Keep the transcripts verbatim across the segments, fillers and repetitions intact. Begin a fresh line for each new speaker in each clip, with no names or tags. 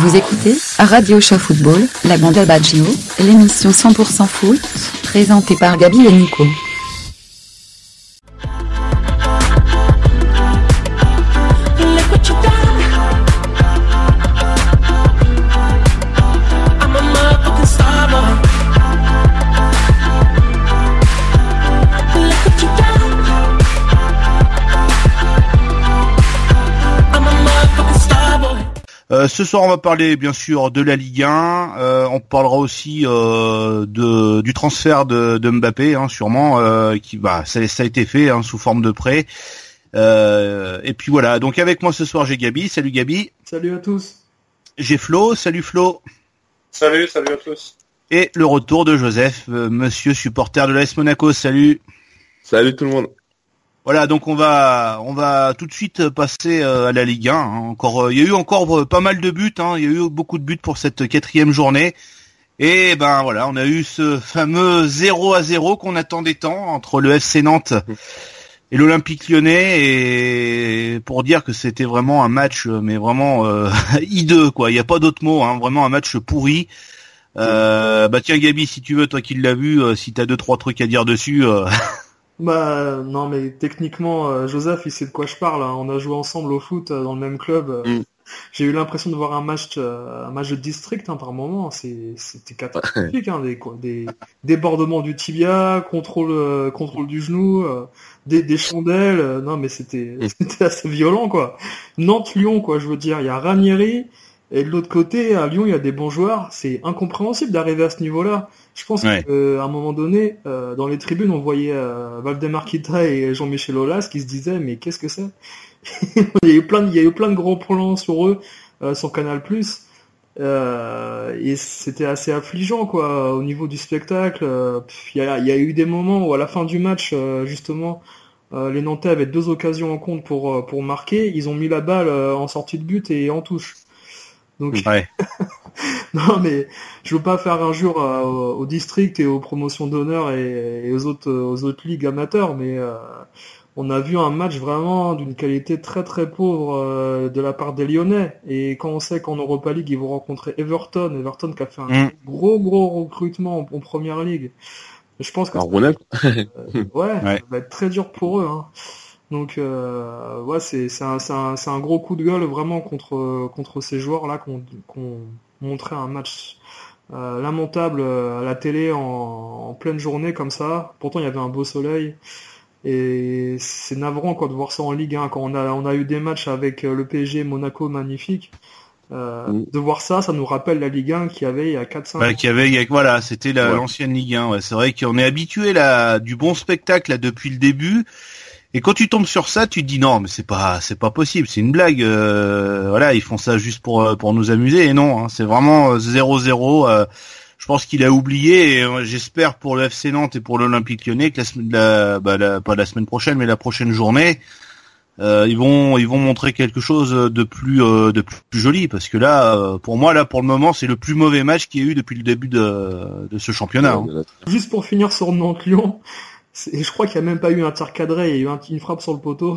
Vous écoutez Radio Show Football, la bande Baggio, l'émission cent pour cent foot, présentée par Gabi et Nico.
Euh, ce soir, on va parler bien sûr de la Ligue un. Euh, on parlera aussi euh, de du transfert de, de Mbappé, hein, sûrement, euh, qui bah ça, ça a été fait hein, sous forme de prêt. Euh, et puis voilà. Donc avec moi ce soir, j'ai Gabi. Salut Gabi.
Salut à tous.
J'ai Flo. Salut Flo.
Salut, salut à tous.
Et le retour de Joseph, euh, monsieur supporter de l'A S Monaco. Salut.
Salut tout le monde.
Voilà, donc on va on va tout de suite passer euh, à la Ligue un. Hein. Encore, il y a eu encore euh, pas mal de buts. Hein. Il y a eu beaucoup de buts pour cette quatrième journée. Et ben voilà, on a eu ce fameux zéro à zéro qu'on attendait tant entre le F C Nantes et l'Olympique Lyonnais. Et pour dire que c'était vraiment un match, mais vraiment euh, hideux quoi. Il n'y a pas d'autre mot. Hein. Vraiment un match pourri. Euh, bah tiens Gabi, si tu veux, toi qui l'as vu, euh, si t'as deux trois trucs à dire dessus. Euh...
Bah non mais techniquement euh, Joseph il sait de quoi je parle, hein. On a joué ensemble au foot euh, dans le même club. Euh, mm. J'ai eu l'impression de voir un match euh, un match de district hein, par moment. C'est, c'était catastrophique, hein, des, des débordements du tibia, contrôle euh, contrôle du genou, euh, des, des chandelles. Euh, non mais c'était mm. c'était assez violent quoi. Nantes-Lyon quoi, je veux dire, il y a Ranieri et de l'autre côté à Lyon il y a des bons joueurs. C'est incompréhensible d'arriver à ce niveau-là. Je pense ouais. qu'à euh, un moment donné, euh, dans les tribunes, on voyait euh, Valdemar Kita et Jean-Michel Aulas qui se disaient mais qu'est-ce que c'est. Il y a eu plein de, il y a eu plein de gros plans sur eux euh, sur Canal+. Euh, et c'était assez affligeant quoi au niveau du spectacle. Euh, il y a, il y a eu des moments où à la fin du match, euh, justement, euh, les Nantais avaient deux occasions en compte pour pour marquer. Ils ont mis la balle euh, en sortie de but et en touche. Donc
ouais.
Non mais je veux pas faire injure euh, au, au district et aux promotions d'honneur et, et aux autres aux autres ligues amateurs, mais euh, on a vu un match vraiment d'une qualité très très pauvre euh, de la part des Lyonnais. Et quand on sait qu'en Europa League ils vont rencontrer Everton, Everton qui a fait un mm. gros gros recrutement en, en première ligue, je pense que
Alors, ça,
euh, ouais, ouais, ça va être très dur pour eux. Hein. Donc euh, ouais, c'est c'est un, c'est un c'est un gros coup de gueule vraiment contre contre ces joueurs là qu'on qu'on montrait un match euh, lamentable à la télé en, en pleine journée comme ça. Pourtant il y avait un beau soleil et c'est navrant quoi de voir ça en Ligue un quand on a on a eu des matchs avec le P S G, Monaco magnifique. Euh, mmh. De voir ça, ça nous rappelle la Ligue un qu'il y avait il y a quatre cinq
bah,
ans.
Qu'il y avait, voilà, c'était la, ouais. l'ancienne Ligue un. Ouais. C'est vrai qu'on est habitué là du bon spectacle là depuis le début. Et quand tu tombes sur ça, tu te dis non, mais c'est pas, c'est pas possible, c'est une blague. Euh, voilà, ils font ça juste pour pour nous amuser. Et non, hein, c'est vraiment zéro zéro. Euh, je pense qu'il a oublié. Et euh, j'espère pour le F C Nantes et pour l'Olympique Lyonnais que la semaine, la, bah, la, pas la semaine prochaine, mais la prochaine journée, euh, ils vont ils vont montrer quelque chose de plus euh, de plus, plus joli. Parce que là, euh, pour moi, là pour le moment, c'est le plus mauvais match qu'il y a eu depuis le début de de ce championnat. Hein.
Juste pour finir sur Nantes-Lyon. Et je crois qu'il n'y a même pas eu un tir cadré, il y a eu un, une frappe sur le poteau.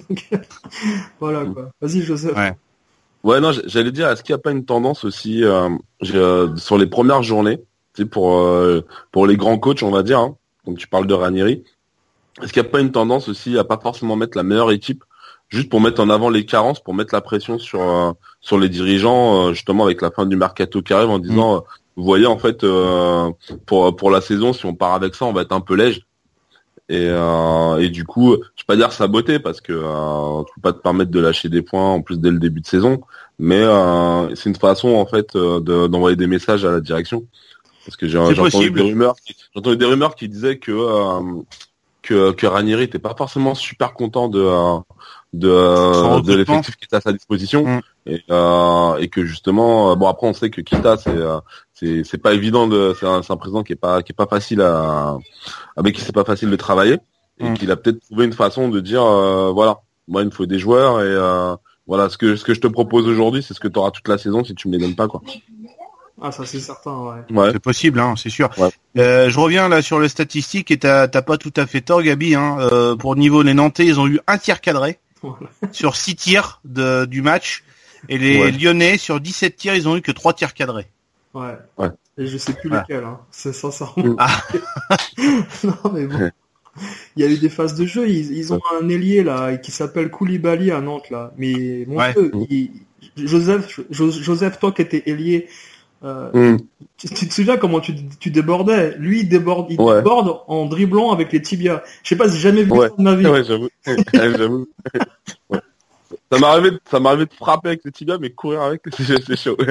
Voilà quoi. Vas-y Joseph.
Ouais, ouais non, j'allais dire, est-ce qu'il n'y a pas une tendance aussi euh, j'ai, euh, sur les premières journées, tu sais, pour euh, pour les grands coachs, on va dire, hein, donc tu parles de Ranieri, est-ce qu'il n'y a pas une tendance aussi à pas forcément mettre la meilleure équipe, juste pour mettre en avant les carences, pour mettre la pression sur euh, sur les dirigeants, euh, justement avec la fin du mercato qui arrive, en disant, mmh. euh, vous voyez en fait, euh, pour pour la saison, si on part avec ça, on va être un peu léger. Et, euh, et du coup, je vais pas dire saboter parce que euh, tu peux pas te permettre de lâcher des points en plus dès le début de saison, mais euh, c'est une façon en fait de, d'envoyer des messages à la direction. Parce que j'ai, j'ai entendu des rumeurs, qui, j'ai entendu des rumeurs qui disaient que euh, que, que Ranieri était pas forcément super content de euh, de, euh, de l'effectif qui était à sa disposition mmh. et, euh, et que justement, bon après on sait que Kita c'est euh, c'est c'est pas évident de c'est un, c'est un président qui est pas qui est pas facile à avec qui c'est pas facile de travailler et mmh. qu'il a peut-être trouvé une façon de dire euh, voilà, moi il me faut des joueurs et euh, voilà ce que ce que je te propose aujourd'hui c'est ce que tu auras toute la saison si tu me les donnes pas quoi.
Ah ça c'est certain ouais.
ouais. C'est possible hein, c'est sûr.
Ouais.
Euh, je reviens là sur les statistiques et t'as t'as pas tout à fait tort Gabi hein. Euh, pour le niveau les Nantais ils ont eu un tir cadré. Voilà. Sur six tirs de, du match Et les
Ouais.
Lyonnais, sur dix-sept tirs, ils ont eu que trois tirs cadrés.
Ouais.
Ouais.
Et je sais plus
Ouais.
lesquels, hein. C'est ça, ça.
Ah.
Non, mais bon. Il y a eu des phases de jeu, ils, ils ont un ailier, là, qui s'appelle Koulibaly à Nantes, là. Mais, mon
Ouais.
Dieu, il- Joseph, Jo- Joseph, toi qui étais ailier, euh,
Mm.
tu, tu te souviens comment tu, tu débordais? Lui, il déborde, il
Ouais.
déborde en dribblant avec les tibias. Je sais pas si j'ai jamais vu
Ouais.
ça de ma vie.
Ouais, j'avoue. Ouais, j'avoue. Ouais. Ça m'est arrivé, de- ça m'est arrivé de frapper avec le tibia, mais courir avec, c'est, c'est chaud.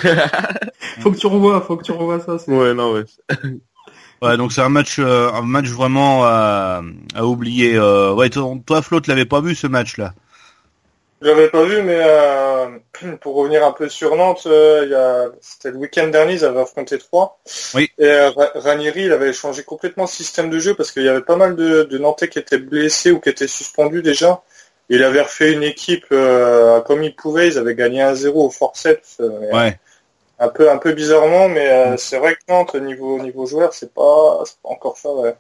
Faut que tu revois, faut que tu revois ça. c'est-
Ouais, non, ouais.
Ouais, donc c'est un match, euh, un match vraiment à, à oublier. Euh, ouais, toi, toi, Flo, tu l'avais pas vu ce match-là.
Je l'avais pas vu, mais euh, pour revenir un peu sur Nantes, euh, il y a, c'était le week-end dernier, ils avaient affronté Troyes.
Oui.
Et euh, Ra- Ranieri, il avait changé complètement le système de jeu parce qu'il y avait pas mal de, de Nantais qui étaient blessés ou qui étaient suspendus déjà. Il avait refait une équipe euh, comme il pouvait. Ils avaient gagné un zéro au forceps. Euh,
Ouais.
Un peu, un peu bizarrement, mais euh, c'est vrai que Nantes, niveau, niveau joueur, c'est pas, c'est pas encore ça, ouais.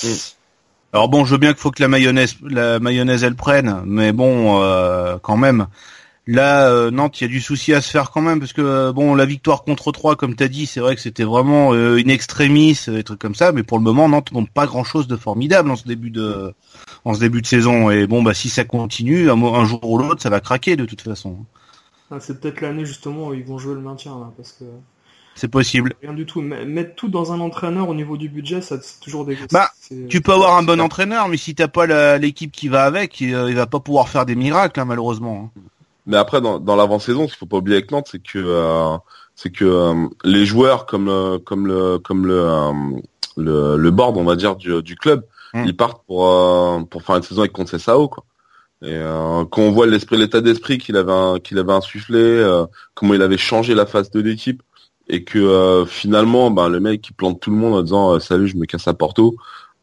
Alors bon, je veux bien qu'il faut que la mayonnaise, la mayonnaise, elle prenne, mais bon, euh, quand même. Là, euh, Nantes, il y a du souci à se faire quand même, parce que euh, bon, la victoire contre Troyes, comme t'as dit, c'est vrai que c'était vraiment euh, in extremis, euh, des trucs comme ça, mais pour le moment, Nantes montre pas grand-chose de formidable en ce début de, en ce début de saison. Et bon, bah si ça continue, un, mo- un jour ou l'autre, ça va craquer de toute façon.
Ah, c'est peut-être l'année justement où ils vont jouer le maintien, là, parce que
C'est possible.
rien du tout. M- Mettre tout dans un entraîneur au niveau du budget, ça c'est toujours des.
Bah,
c'est-
Tu peux avoir un bon entraîneur, mais si t'as pas la- l'équipe qui va avec, il, euh, il va pas pouvoir faire des miracles, hein, malheureusement.
Mais après, dans, dans l'avant-saison, ce qu'il faut pas oublier avec Nantes, c'est que euh, c'est que euh, les joueurs comme le comme le comme le euh, le, le board, on va dire du, du club,
Mm.
ils partent pour euh, pour faire une saison avec Conceição, quoi. Et euh, quand on voit l'esprit, l'état d'esprit qu'il avait un- qu'il avait insufflé, euh, comment il avait changé la face de l'équipe, et que euh, finalement, ben le mec il plante tout le monde en disant euh, salut, je me casse à Porto.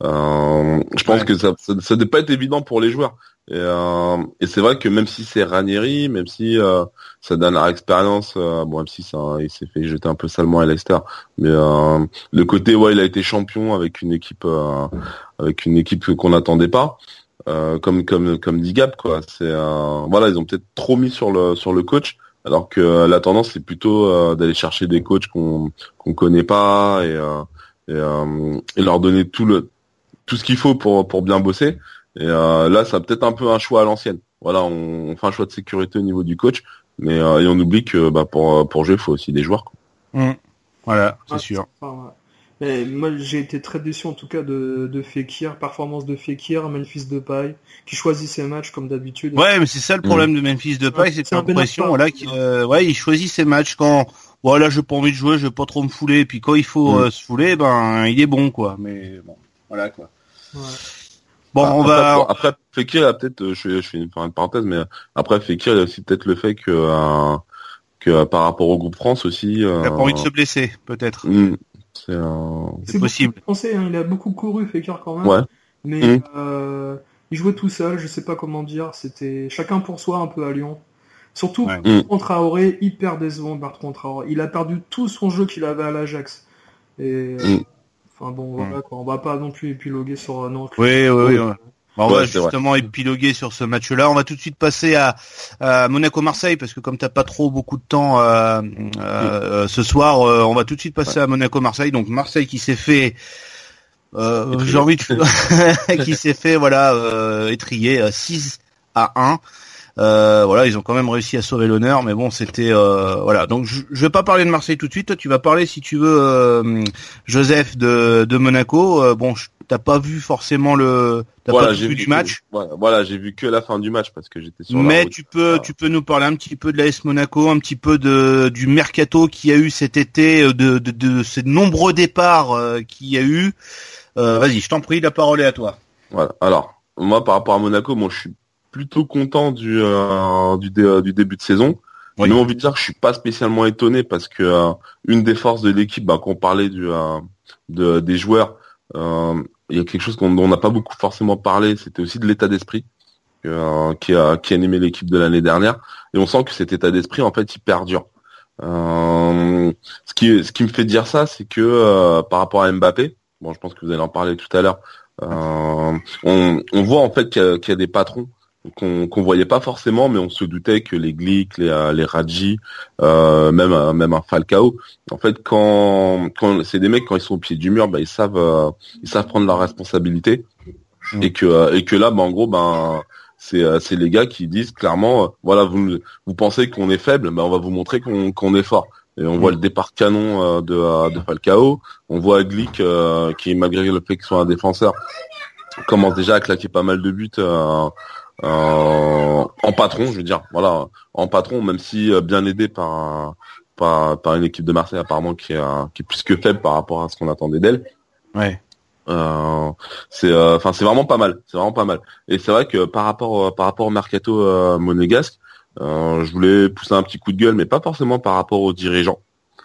Euh, je pense
Ouais.
que ça, ça, ça devait pas être évident pour les joueurs. Et, euh, et c'est vrai que même si c'est Ranieri, même si euh, sa dernière expérience, euh, bon même si ça, il s'est fait jeter un peu salement à Leicester, mais euh, le côté ouais, il a été champion avec une équipe, euh, avec une équipe qu'on n'attendait pas, euh, comme comme comme dit Gab, quoi. C'est euh, voilà, ils ont peut-être trop mis sur le sur le coach, alors que euh, la tendance c'est plutôt euh, d'aller chercher des coachs qu'on qu'on connaît pas et euh, et, euh, et leur donner tout le tout ce qu'il faut pour pour bien bosser. Et euh, là, ça a peut-être un peu un choix à l'ancienne. Voilà, on, on fait un choix de sécurité au niveau du coach, mais euh, et on oublie que bah, pour pour jouer, il faut aussi des joueurs, quoi.
Mm. Voilà, c'est
Ouais,
sûr.
enfin, ouais. Mais moi, j'ai été très déçu en tout cas de, de Fekir, performance de Fekir, Memphis Depay, qui choisit ses matchs comme d'habitude.
Ouais, mais c'est ça le problème de Memphis Depay,
Ouais,
c'est
c'est un
l'impression,
Ben
voilà, qu'il, euh, ouais, il choisit ses matchs quand, voilà, j'ai pas envie de jouer, je vais pas trop me fouler, puis quand il faut
Mm.
euh, se fouler, ben, il est bon, quoi. Mais bon, voilà, quoi.
Ouais.
Bon,
Ah,
on
après,
va.
pour- après, Fekir, il y a peut-être, euh, je fais, je fais une, enfin, une parenthèse, mais après Fekir, il y a aussi peut-être le fait que euh, que euh, par rapport au groupe France aussi. Euh,
Il a pas envie de se blesser, peut-être.
mm, c'est euh,
C'est possible.
beaucoup français, hein, il a beaucoup couru Fekir quand même.
ouais.
Mais
Mm.
euh, il jouait tout seul, je sais pas comment dire, c'était chacun pour soi un peu à Lyon. Surtout
Ouais.
Bertrand Traoré, hyper décevant Bertrand Traoré. Il a perdu tout son jeu qu'il avait à l'Ajax. Et
Mm.
enfin bon, voilà quoi, on va pas non plus épiloguer sur euh, Nantes.
Oui, oui, oui. ouais. Bon, on
Ouais,
va
c'est vrai.
justement épiloguer sur ce match-là. On va tout de suite passer à, à Monaco-Marseille parce que comme t'as pas trop beaucoup de temps euh, euh, ce soir, euh, on va tout de suite passer à Monaco-Marseille. Donc Marseille qui s'est fait, euh, j'ai envie de, qui s'est fait voilà euh, étrier euh, six à un. Euh, voilà, ils ont quand même réussi à sauver l'honneur, mais bon, c'était euh, voilà. Donc je, je vais pas parler de Marseille tout de suite. Toi, tu vas parler si tu veux, euh, Joseph de, de Monaco. Euh, bon, je- t'as pas vu forcément le, t'as
Voilà,
pas
j'ai
vu
vu
du match.
Voilà, voilà, j'ai vu que la fin du match parce que j'étais sur la
Mais
route.
tu peux,
Ah.
tu peux nous parler un petit peu de l'A S Monaco, un petit peu de du mercato qu'il y a eu cet été, de, de, de ces nombreux départs euh, qu'il y a eu. Euh, vas-y, je t'en prie, la parole est à toi.
Voilà. Alors, moi, par rapport à Monaco, moi, je suis plutôt content du euh, du, dé- euh, du début de saison.
Oui.
Mais on envie de dire que je suis pas spécialement étonné parce que euh, une des forces de l'équipe, bah, quand on parlait du euh, de, des joueurs, euh, il y a quelque chose qu'on dont on n'a pas beaucoup forcément parlé, c'était aussi de l'état d'esprit euh, qui a qui a animé l'équipe de l'année dernière. Et on sent que cet état d'esprit, en fait, il perdure. Euh, ce qui ce qui me fait dire ça, c'est que euh, par rapport à Mbappé, bon, je pense que vous allez en parler tout à l'heure. Euh, on, on voit en fait qu'il y, a, qu'il y a des patrons qu'on qu'on voyait pas forcément, mais on se doutait que les Glick, les euh, les Radji, euh, même euh, même un Falcao, en fait, quand quand c'est des mecs quand ils sont au pied du mur, bah ils savent euh, ils savent prendre leurs responsabilités mmh. et que euh, et que là, bah en gros, ben c'est euh, c'est les gars qui disent clairement, euh, voilà, vous vous pensez qu'on est faible, bah on va vous montrer qu'on qu'on est fort. Et on mmh. voit le départ canon euh, de euh, de Falcao, on voit Glick euh, qui, malgré le fait qu'il soit un défenseur, commence déjà à claquer pas mal de buts. Euh, Euh, en patron, je veux dire, voilà, en patron, même si euh, bien aidé par, par par une équipe de Marseille apparemment qui est euh, qui est plus que faible par rapport à ce qu'on attendait d'elle.
Ouais.
Euh, c'est, enfin, euh, c'est vraiment pas mal, c'est vraiment pas mal. Et c'est vrai que par rapport euh, par rapport au mercato euh, monégasque, euh, je voulais pousser un petit coup de gueule, mais pas forcément par rapport aux dirigeants,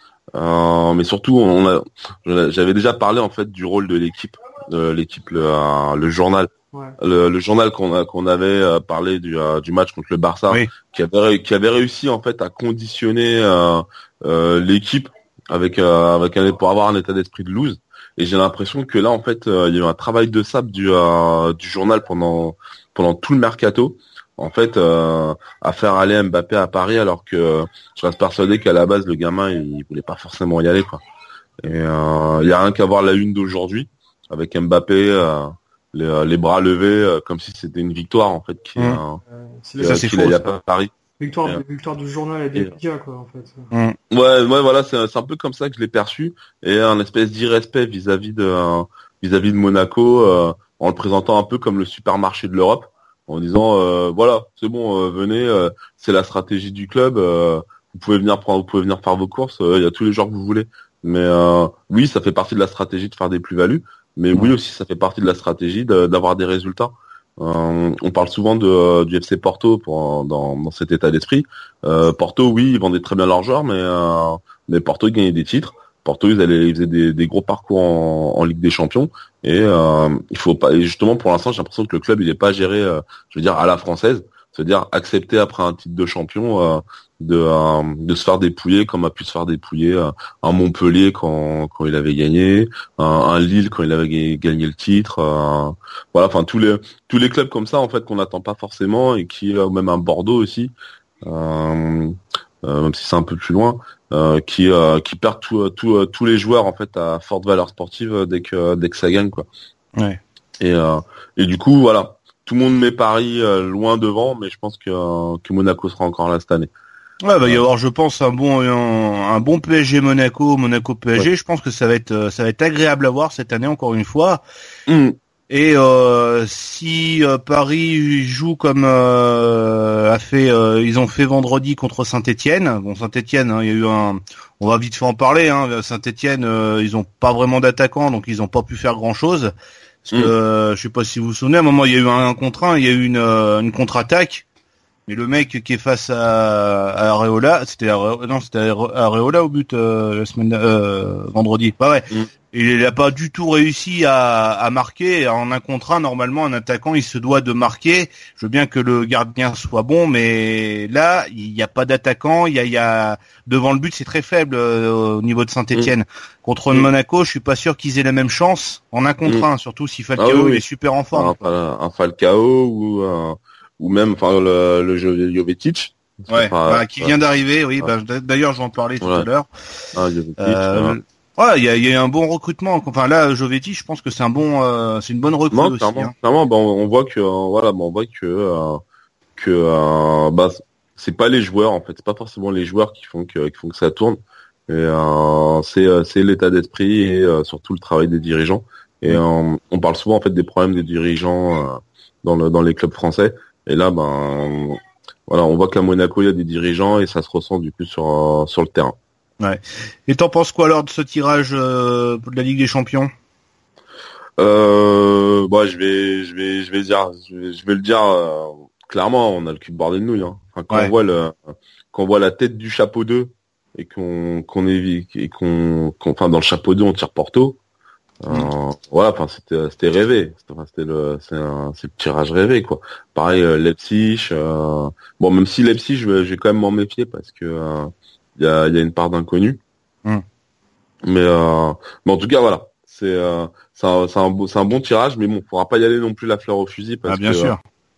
euh, mais surtout, on a, j'avais déjà parlé en fait du rôle de l'équipe, de l'équipe, le, euh, le journal. Ouais. Le, le journal qu'on a qu'on avait euh, parlé du euh, du match contre le Barça, oui. qui avait qui avait réussi en fait à conditionner euh, euh, l'équipe avec euh, avec un pour avoir un état d'esprit de lose. Et j'ai l'impression que là en fait euh, il y a eu un travail de sable du euh, du journal pendant pendant tout le mercato. En fait, euh, à faire aller Mbappé à Paris alors que je reste persuadé qu'à la base le gamin il, il voulait pas forcément y aller quoi. Et euh, il y a rien qu'à voir la une d'aujourd'hui avec Mbappé. Euh, Les, les bras levés euh, comme si c'était une victoire en fait qui, mmh. euh,
c'est ça,
c'est faux, à Paris.
Victoire, euh, victoire du journal et des médias quoi en fait.
Mmh. Ouais, ouais, voilà, c'est, c'est un peu comme ça que je l'ai perçu et un espèce d'irrespect vis-à-vis de euh, vis-à-vis de Monaco euh, en le présentant un peu comme le supermarché de l'Europe en disant euh, voilà, c'est bon, euh, venez, euh, c'est la stratégie du club, euh, vous pouvez venir prendre, vous pouvez venir faire vos courses, il euh, y a tous les joueurs que vous voulez. Mais euh, oui, ça fait partie de la stratégie de faire des plus-values. Mais oui aussi, ça fait partie de la stratégie de, d'avoir des résultats. Euh, on parle souvent de, du F C Porto pour, dans, dans cet état d'esprit. Euh, Porto, oui, ils vendaient très bien leurs joueurs, mais, euh, mais Porto, ils gagnaient des titres. Porto, ils, allaient, ils faisaient des, des gros parcours en, en Ligue des Champions. Et euh, il faut pas. Et justement, pour l'instant, j'ai l'impression que le club, il est pas géré, euh, je veux dire, à la française. C'est-à-dire accepter après un titre de champion euh, de euh, de se faire dépouiller comme a pu se faire dépouiller euh, un Montpellier quand quand il avait gagné, un, un Lille quand il avait gagné, gagné le titre, euh, voilà, enfin tous les tous les clubs comme ça en fait qu'on n'attend pas forcément et qui euh, même un Bordeaux aussi, euh, euh, même si c'est un peu plus loin, euh, qui euh, qui perd tout, tout, euh, tous les joueurs en fait à forte valeur sportive dès que dès que ça gagne quoi.
Ouais.
Et euh, et du coup voilà. Tout le monde met Paris euh, loin devant, mais je pense que, euh, que Monaco sera encore là cette année.
Ouais, va y avoir, je pense, un bon un, un bon P S G Monaco, Monaco P S G. Ouais. Je pense que ça va être ça va être agréable à voir cette année encore une fois.
Mmh.
Et euh, si euh, Paris joue comme euh, a fait, euh, ils ont fait vendredi contre Saint-Étienne. Bon, Saint-Étienne, hein, il y a eu un, on va vite fait en parler. Hein, Saint-Étienne, euh, ils ont pas vraiment d'attaquants, donc ils ont pas pu faire grand chose. Parce que, euh, je sais pas si vous vous souvenez, à un moment il y a eu un, un contre un, il y a eu une, euh, une contre-attaque, mais le mec qui est face à, à Areola, c'était Areola, non c'était Areola au but euh, la semaine euh, vendredi, pas ouais. Mm. Il a pas du tout réussi à, à marquer. En un contre un, normalement un attaquant il se doit de marquer. Je veux bien que le gardien soit bon, mais là il n'y a pas d'attaquant. Il y a, il y a devant le but c'est très faible euh, au niveau de Saint-Étienne. Mmh. Contre mmh. Monaco, je suis pas sûr qu'ils aient la même chance en un contre un, mmh. surtout si Falcao ah, oui, il est super en forme.
Un, un Falcao ou un, ou même enfin le, le Jovetic.
Ouais, pas, bah, qui vient d'arriver. Oui, ah. bah, d'ailleurs je vais en parler tout ouais. à l'heure.
Ah, Jovetic. Euh, ouais.
Ouais, il y a, y a un bon recrutement. Enfin là, Jovetic, je pense que c'est un bon, euh, c'est une bonne recrue non, aussi.
Clairement,
hein.
clairement bah, on, on voit que, euh, voilà, bah, on voit que, euh, que, euh, bah, c'est pas les joueurs en fait, c'est pas forcément les joueurs qui font que, qui font que ça tourne. Et euh, c'est, c'est l'état d'esprit et euh, surtout le travail des dirigeants. Et euh, on parle souvent en fait des problèmes des dirigeants euh, dans le, dans les clubs français. Et là, ben, voilà, on voit qu'à Monaco il y a des dirigeants et ça se ressent du coup sur, euh, sur le terrain.
Ouais. Et t'en penses quoi alors de ce tirage euh, de la Ligue des Champions?
Euh, bah, je vais, je vais, je vais dire, je vais, je vais le dire euh, clairement. On a le cul de bordel de nouilles. Hein. Enfin, quand ouais. on voit le, quand on voit la tête du chapeau deux et qu'on, qu'on est, et qu'on, qu'on, enfin dans le chapeau deux on tire Porto. Euh, mmh. Voilà, enfin c'était, c'était rêvé. C'était, enfin, c'était le, c'est un, c'est le tirage rêvé quoi. Pareil euh, Leipzig. Euh, bon, même si Leipzig, je vais, je vais quand même m'en méfier parce que. Euh, Il y a, il y a une part d'inconnu, mmh. mais, euh, mais en tout cas voilà, c'est, euh, c'est, un, c'est, un beau, c'est un bon tirage, mais bon, faudra pas y aller non plus la fleur au fusil parce
ah, bien
que
sûr.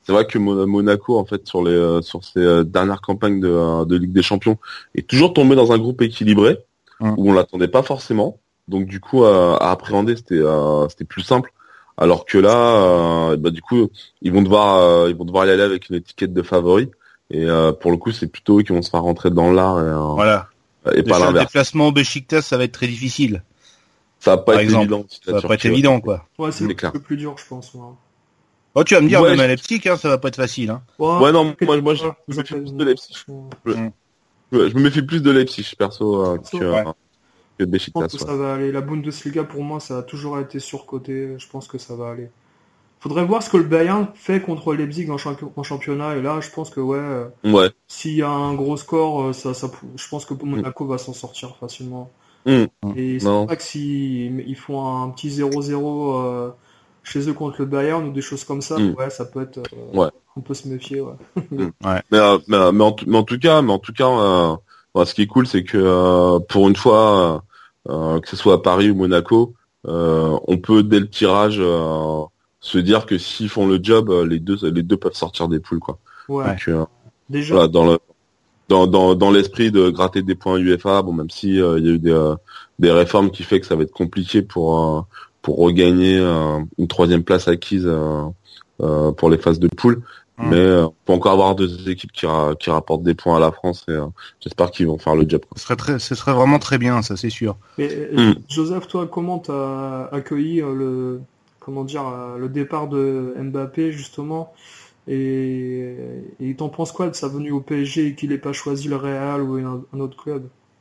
c'est vrai que Monaco, en fait, sur les euh, sur ses euh, dernières campagnes de, euh, de Ligue des Champions, est toujours tombé dans un groupe équilibré mmh. où on l'attendait pas forcément. Donc du coup, euh, à appréhender, c'était euh, c'était plus simple. Alors que là, euh, bah du coup, ils vont devoir euh, ils vont devoir y aller avec une étiquette de favori. Et euh, pour le coup, c'est plutôt eux qui vont se faire rentrer dans l'art. Et, euh,
voilà.
Et
pas l'inverse. Le déplacement au Beşiktaş, ça va être très difficile.
Ça va pas
Par
être
exemple.
évident.
Ça va pas être évident, quoi.
Ouais, c'est un peu plus dur, je pense. Ouais.
Oh, tu vas me dire,
ouais,
même
je...
à Leipzig, hein, ça va pas être facile. Hein.
Ouais, ouais non, moi, moi, je, je me méfie plus de Leipzig. Je, mm. je me méfie plus de Leipzig, perso, euh, que,
ouais.
euh, que de Beşiktaş.
Je pense que ouais. ça va aller. La Bundesliga, pour moi, ça a toujours été surcoté. Je pense que ça va aller. Faudrait voir ce que le Bayern fait contre Leipzig en, champ- en championnat. Et là, je pense que, ouais, euh,
ouais.
s'il y a un gros score, ça, ça, je pense que Monaco mm. va s'en sortir facilement.
Mm.
Et c'est vrai que s'ils ils font un petit zéro zéro euh, chez eux contre le Bayern ou des choses comme ça, mm. ouais, ça peut être. Euh,
ouais.
On peut se méfier, ouais.
mm. ouais.
Mais, euh, mais, mais, en, mais en tout cas, mais en tout cas, euh, bah, ce qui est cool, c'est que euh, pour une fois, euh, que ce soit à Paris ou Monaco, euh, on peut dès le tirage euh, se dire que s'ils font le job, les deux, les deux peuvent sortir des poules, quoi.
Ouais.
Donc, euh,
déjà.
Voilà, dans le dans dans dans l'esprit de gratter des points U F A, bon, même si euh, il y a eu des euh, des réformes qui fait que ça va être compliqué pour euh, pour regagner euh, une troisième place acquise euh, euh, pour les phases de poule. Mmh. Mais euh, on peut encore avoir deux équipes qui ra- qui rapportent des points à la France et euh, j'espère qu'ils vont faire le job, quoi.
Ce serait très, ce serait vraiment très bien, ça c'est sûr.
Et, mmh. Joseph, toi, comment t'as accueilli euh, le comment dire euh, le départ de Mbappé justement? Et, et t'en penses quoi de sa venue au P S G et qu'il n'ait pas choisi le Real ou un, un autre club?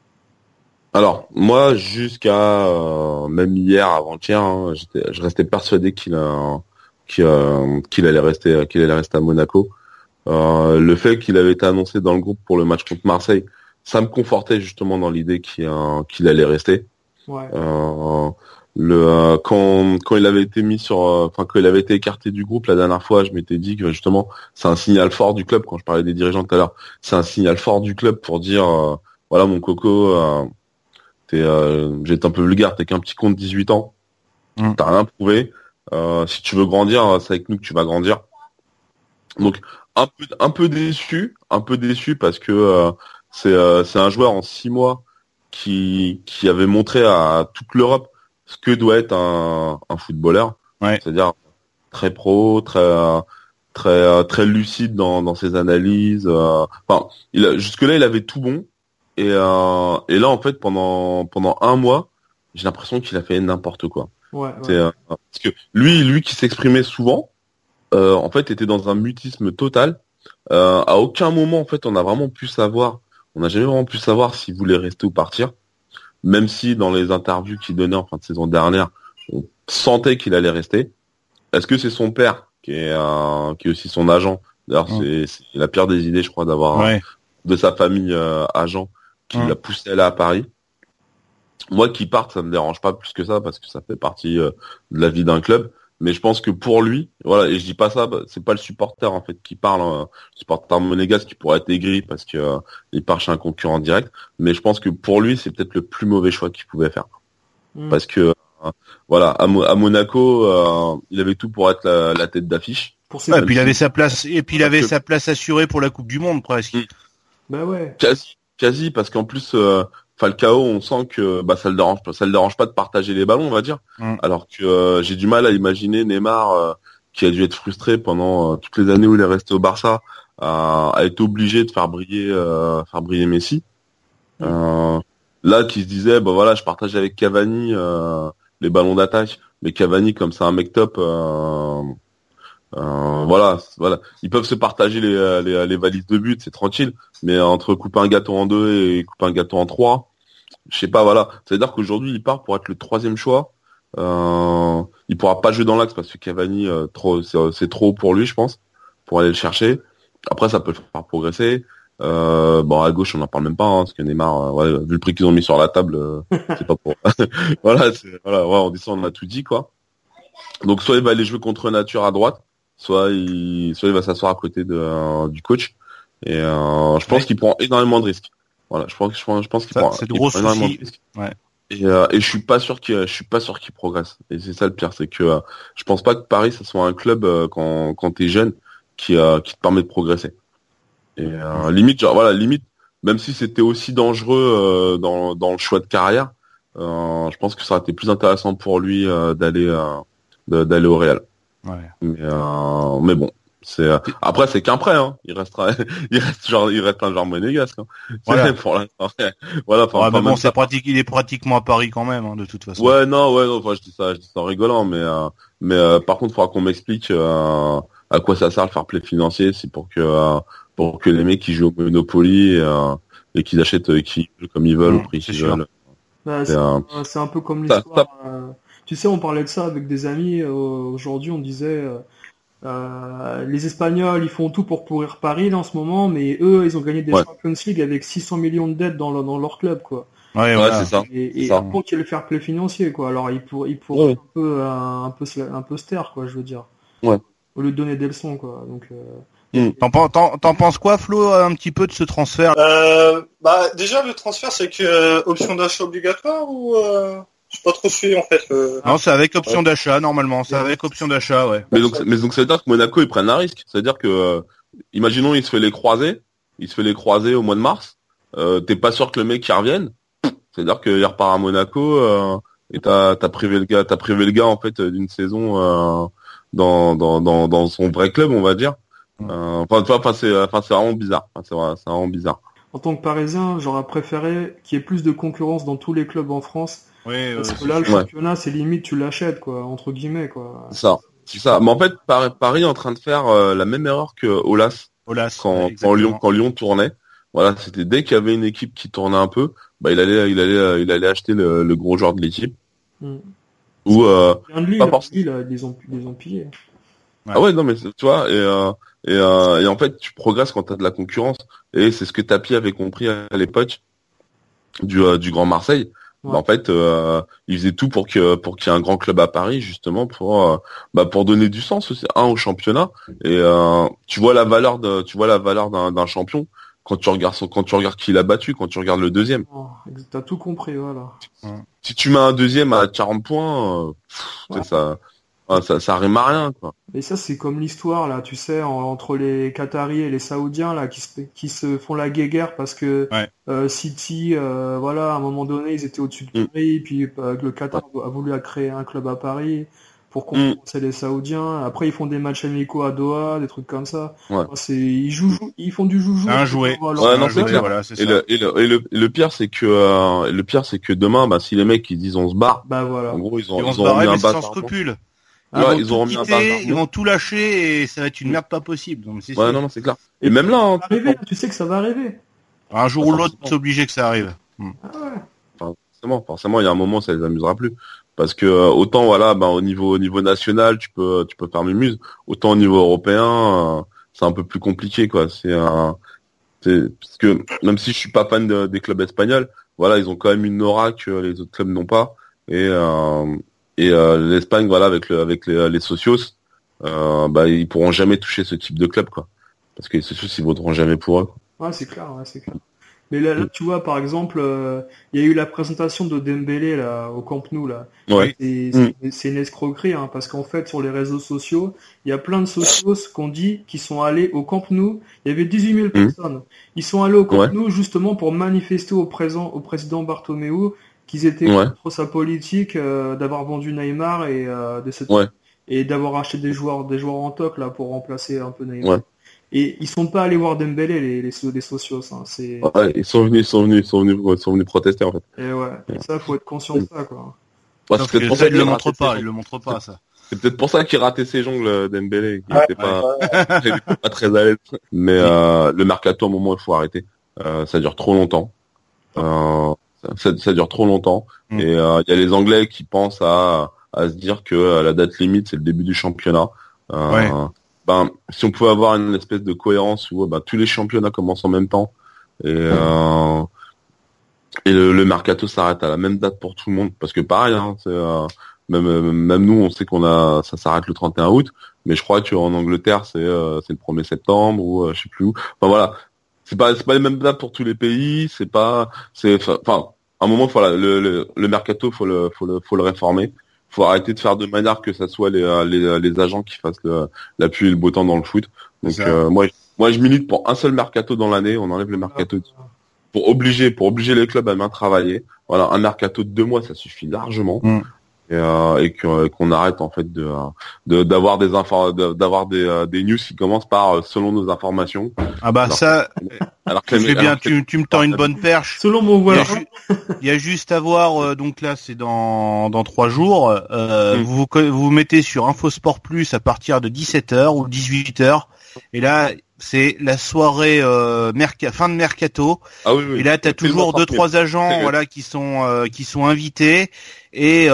Alors moi, jusqu'à euh, même hier, avant-hier, hein, j'étais, je restais persuadé qu'il a, qu'il, euh, qu'il allait rester, qu'il allait rester à Monaco. Euh, le fait qu'il avait été annoncé dans le groupe pour le match contre Marseille, ça me confortait justement dans l'idée qu'il, euh, qu'il allait rester.
Ouais.
Euh, le euh, quand quand il avait été mis sur enfin euh, quand il avait été écarté du groupe la dernière fois, je m'étais dit que justement c'est un signal fort du club. Quand je parlais des dirigeants tout à l'heure, c'est un signal fort du club pour dire euh, voilà mon coco, euh, t'es euh, j'étais un peu vulgaire, t'es qu'un petit con de dix-huit ans, mmh. t'as rien prouvé, euh, si tu veux grandir, c'est avec nous que tu vas grandir. Donc un peu un peu déçu, un peu déçu parce que euh, c'est euh, c'est un joueur en six mois qui qui avait montré à toute l'Europe ce que doit être un, un footballeur,
ouais.
C'est-à-dire très pro, très très très lucide dans, dans ses analyses. Euh, enfin, il a, jusque-là, il avait tout bon, et euh, et là, en fait, pendant pendant un mois, j'ai l'impression qu'il a fait n'importe quoi.
Ouais, ouais.
C'est, euh, parce que lui, lui qui s'exprimait souvent, euh, en fait, était dans un mutisme total. Euh, à aucun moment, en fait, on a vraiment pu savoir, on n'a jamais vraiment pu savoir s'il voulait rester ou partir. Même si dans les interviews qu'il donnait en fin de saison dernière, on sentait qu'il allait rester. Est-ce que c'est son père qui est euh, qui est aussi son agent? D'ailleurs, mmh. c'est, c'est la pire des idées, je crois, d'avoir
ouais.
un, de sa famille euh, agent qui mmh. l'a poussé à aller à Paris. Moi, qu'il parte, ça me dérange pas plus que ça parce que ça fait partie euh, de la vie d'un club. Mais je pense que pour lui, voilà, et je dis pas ça, bah, c'est pas le supporter en fait qui parle, hein, le supporter monégasque qui pourrait être aigri parce que euh, il part chez un concurrent direct. Mais je pense que pour lui, c'est peut-être le plus mauvais choix qu'il pouvait faire, mmh. parce que euh, voilà, à, Mo- à Monaco, euh, il avait tout pour être la, la tête d'affiche.
Pour ouais, et puis il avait sa place, et puis il avait que... sa place assurée pour la Coupe du Monde presque. Mmh.
Bah ouais.
Quasi, quasi, parce qu'en plus. Euh, Falcao, on sent que bah ça le dérange pas, ça le dérange pas de partager les ballons, on va dire. Mm. Alors que euh, j'ai du mal à imaginer Neymar euh, qui a dû être frustré pendant euh, toutes les années où il est resté au Barça, à, à être obligé de faire briller, euh, faire briller Messi. Mm. Euh, là, qui se disait, bah voilà, je partage avec Cavani euh, les ballons d'attaque, mais Cavani, comme c'est un mec top, euh, euh, voilà, voilà, ils peuvent se partager les, les, les valises de but, c'est tranquille. Mais entre couper un gâteau en deux et couper un gâteau en trois, je sais pas, voilà. C'est-à-dire qu'aujourd'hui, il part pour être le troisième choix. Euh, il pourra pas jouer dans l'axe parce que Cavani, euh, trop, c'est, c'est trop pour lui, je pense, pour aller le chercher. Après, ça peut le faire progresser. Euh, bon, à gauche, on n'en parle même pas, hein, parce que Neymar, euh, ouais, vu le prix qu'ils ont mis sur la table, euh, c'est pas pour. voilà, c'est, voilà, ouais, on dit ça, on a tout dit, quoi. Donc, soit il va aller jouer contre nature à droite, soit il, soit il va s'asseoir à côté de, euh, du coach. Et euh, je pense ouais. qu'il prend énormément de risques. Voilà, je pense, je pense, je pense qu'il
ça,
prend,
c'est
il
gros
prend énormément
soucis.
de risques.
Ouais.
Et, euh, et je suis pas sûr qu'il, je suis pas sûr qu'il progresse. Et c'est ça le pire, c'est que euh, je pense pas que Paris ça soit un club euh, quand quand t'es jeune qui euh, qui te permet de progresser. Et euh, limite, genre voilà, limite, même si c'était aussi dangereux euh, dans dans le choix de carrière, euh, je pense que ça aurait été plus intéressant pour lui euh, d'aller euh, de, d'aller au Real.
Ouais.
Mais, euh, mais bon. C'est après c'est qu'un prêt, hein. Il restera, il reste genre, il reste un genre monégasque. Hein.
Voilà.
Pour l'instant. Voilà.
Ouais, mais bon, c'est pratique, il est pratiquement à Paris quand même, hein, de toute façon.
Ouais, non, ouais, non. Enfin, je dis ça, je dis ça en rigolant, mais euh, mais euh, par contre, il faudra qu'on m'explique euh, à quoi ça sert le fair play financier. C'est pour que euh, pour que les mecs qui jouent au Monopoly et, euh, et qu'ils achètent euh, qui comme ils veulent
mmh,
au prix qu'ils
sûr.
veulent.
Bah, c'est,
euh,
un, c'est un peu comme
ça,
l'histoire.
ça...
Euh, tu sais, on parlait de ça avec des amis. Euh, aujourd'hui, on disait. Euh, Euh, les Espagnols, ils font tout pour pourrir Paris là, en ce moment, mais eux, ils ont gagné des
ouais.
Champions League avec six cents millions de dettes dans, le, dans leur club, quoi.
Ouais, ouais, voilà. c'est ça.
Et, et
ça.
par contre, il y a le fair play financier, quoi. Alors, ils pourraient, ils pourraient ouais. un peu, un, un peu, un peu se taire, quoi, je veux dire.
Ouais.
Au lieu de donner des leçons, quoi. Donc. Euh...
Mm. T'en, t'en, t'en penses quoi, Flo, un petit peu de ce transfert?
euh, Bah, déjà, le transfert, c'est que euh, option d'achat obligatoire ou. Euh... Je suis pas trop suivi en fait. Euh...
Non, c'est avec option ouais. d'achat normalement. C'est avec option d'achat, ouais.
Mais donc, mais donc ça veut dire que Monaco ils prennent un risque. C'est-à-dire que, euh, imaginons il se fait les croiser, il se fait les croiser au mois de mars. Euh, t'es pas sûr que le mec y revienne. C'est-à-dire qu'il repart à Monaco euh, et t'as t'as privé le gars, t'as privé le gars en fait d'une saison euh, dans, dans dans dans son vrai club, on va dire. Euh, enfin, tu vois, enfin c'est enfin c'est vraiment bizarre. Enfin, c'est vrai, c'est vraiment bizarre.
En tant que Parisien, j'aurais préféré qu'il y ait plus de concurrence dans tous les clubs en France.
Oui,
parce
ouais,
que là, le
ouais.
championnat, c'est limite, tu l'achètes, quoi, entre guillemets, quoi.
C'est ça, c'est ça. Mais en fait, Paris est en train de faire euh, la même erreur que Aulas,
Aulas
quand,
ouais,
quand Lyon, quand Lyon tournait. Voilà, c'était dès qu'il y avait une équipe qui tournait un peu, bah il allait, il allait, il allait acheter le, le gros joueur de l'équipe.
Mm.
Ou euh,
de Lille,
pas forcément.
Lille, ils les ont, ils les ont pillés.
Ouais. Ah ouais, non mais tu vois, et euh, et, euh, et en fait, tu progresses quand t'as de la concurrence. Et c'est ce que Tapi avait compris à l'époque du euh, du Grand Marseille. Ouais. Bah, en fait, euh, il faisait tout pour que pour qu'il y ait un grand club à Paris, justement pour euh, bah pour donner du sens aussi, un au championnat. Et euh, tu vois la valeur de tu vois la valeur d'un, d'un champion quand tu regardes son, quand tu regardes qui l'a battu, quand tu regardes le deuxième.
Oh, t'as tout compris, voilà.
Si tu mets un deuxième à quarante points, euh, pff, ouais. ça. Ah, ça, ça rime à rien, quoi.
Et ça, c'est comme l'histoire, là, tu sais, en, entre les Qataris et les Saoudiens, là, qui se, qui se font la guéguerre parce que
ouais.
euh, City, euh, voilà, à un moment donné, ils étaient au-dessus de Paris, mm. puis euh, le Qatar ouais. a voulu créer un club à Paris pour concurrencer mm. les Saoudiens. Après, ils font des matchs amicaux à Doha, des trucs comme ça.
Ouais.
Enfin, c'est, ils jouent, ils font du joujou.
Un jouet.
Ouais, non, c'est clair. Voilà, c'est et, le, et, le, et, le, et le pire, c'est que euh, le pire, c'est que demain, bah, si les mecs ils disent on se barre,
bah voilà.
En gros, ils ont,
ils,
ils ont remis un
sans scrupule.
Ils,
ah,
ouais,
ils,
ils ont remis
quitter,
un
ils vont tout lâcher et ça va être une merde pas possible. Donc c'est
ouais,
sûr.
non, non, c'est clair. Et, et même là, hein,
arriver, tu sais que ça va arriver.
Un jour ou l'autre, c'est obligé que ça arrive.
Ah ouais.
Enfin, forcément, forcément, il y a un moment, ça les amusera plus. Parce que euh, autant, voilà, ben au niveau, au niveau national, tu peux, tu peux faire mumuse. Autant au niveau européen, euh, c'est un peu plus compliqué, quoi. C'est un, c'est parce que même si je suis pas fan de, des clubs espagnols, voilà, ils ont quand même une aura que les autres clubs n'ont pas. Et euh, Et euh, l'Espagne, voilà, avec le, avec les, les socios, euh, bah ils pourront jamais toucher ce type de club, quoi. Parce que les socios, ils voteront jamais pour eux.
Quoi. Ouais, c'est clair, ouais, c'est clair. Mais là, là tu vois, par exemple, il euh, y a eu la présentation de Dembélé là au Camp Nou là.
Ouais.
C'est, c'est, c'est une escroquerie, hein, parce qu'en fait, sur les réseaux sociaux, il y a plein de socios qu'on dit qui sont allés au Camp Nou. Il y avait dix-huit mille personnes. Ils sont allés au Camp ouais. Nou justement pour manifester au présent, au président Bartomeu, qu'ils étaient ouais. contre sa politique euh, d'avoir vendu Neymar et euh, de cette
ouais.
et d'avoir acheté des joueurs des joueurs en toc là pour remplacer un peu Neymar.
Ouais.
Et ils sont pas allés voir Dembélé les les, les socios, hein, c'est
ouais, ils sont venus ils sont venus ils sont venus ils sont venus protester en fait.
Et ouais, et ça faut être conscient de ça quoi.
Ouais, c'est peut-être pour ça qu'il le montre pas, il le montre pas ça.
C'est peut-être pour ça qu'il ratait ses jongles Dembélé, qu'il ouais, était pas ouais. il était pas très à l'aise. Mais euh, le mercato à un moment il faut arrêter. Euh, ça dure trop longtemps. Euh, Ça, ça dure trop longtemps mmh. et il euh, y a les Anglais qui pensent à, à se dire que euh, la date limite c'est le début du championnat. Euh,
ouais.
Ben si on pouvait avoir une espèce de cohérence où ben, tous les championnats commencent en même temps et euh, et le, le mercato s'arrête à la même date pour tout le monde parce que pareil hein, c'est, euh, même même nous on sait qu'on a ça s'arrête le trente et un août mais je crois qu'en Angleterre c'est euh, c'est le premier septembre ou euh, je sais plus où. Enfin voilà. C'est pas c'est pas les mêmes dates pour tous les pays, c'est pas c'est enfin à un moment voilà le, le le mercato faut le faut le faut le réformer. Faut arrêter de faire de manière que ça soit les les les agents qui fassent le, la pluie et le beau temps dans le foot. Donc euh, moi, moi je milite pour un seul mercato dans l'année. On enlève le mercato pour obliger, pour obliger les clubs à bien travailler. Voilà, un mercato de deux mois, ça suffit largement. Mm. Et, euh, et que, qu'on arrête en fait de, de d'avoir des infos, d'avoir des, euh, des news qui commencent par selon nos informations.
Ah bah alors ça, que, alors que je vais bien, tu, tu me tends une bonne perche.
Selon mon
voix. Il y a juste à voir, euh, donc là c'est dans dans trois jours. Euh, mm. Vous vous vous mettez sur Infosport Plus à partir de dix-sept heures ou dix-huit heures. Et là, c'est la soirée euh, merca- fin de mercato.
Ah oui, oui.
Et là, t'as toujours deux trois agents, voilà, qui sont euh, qui sont invités et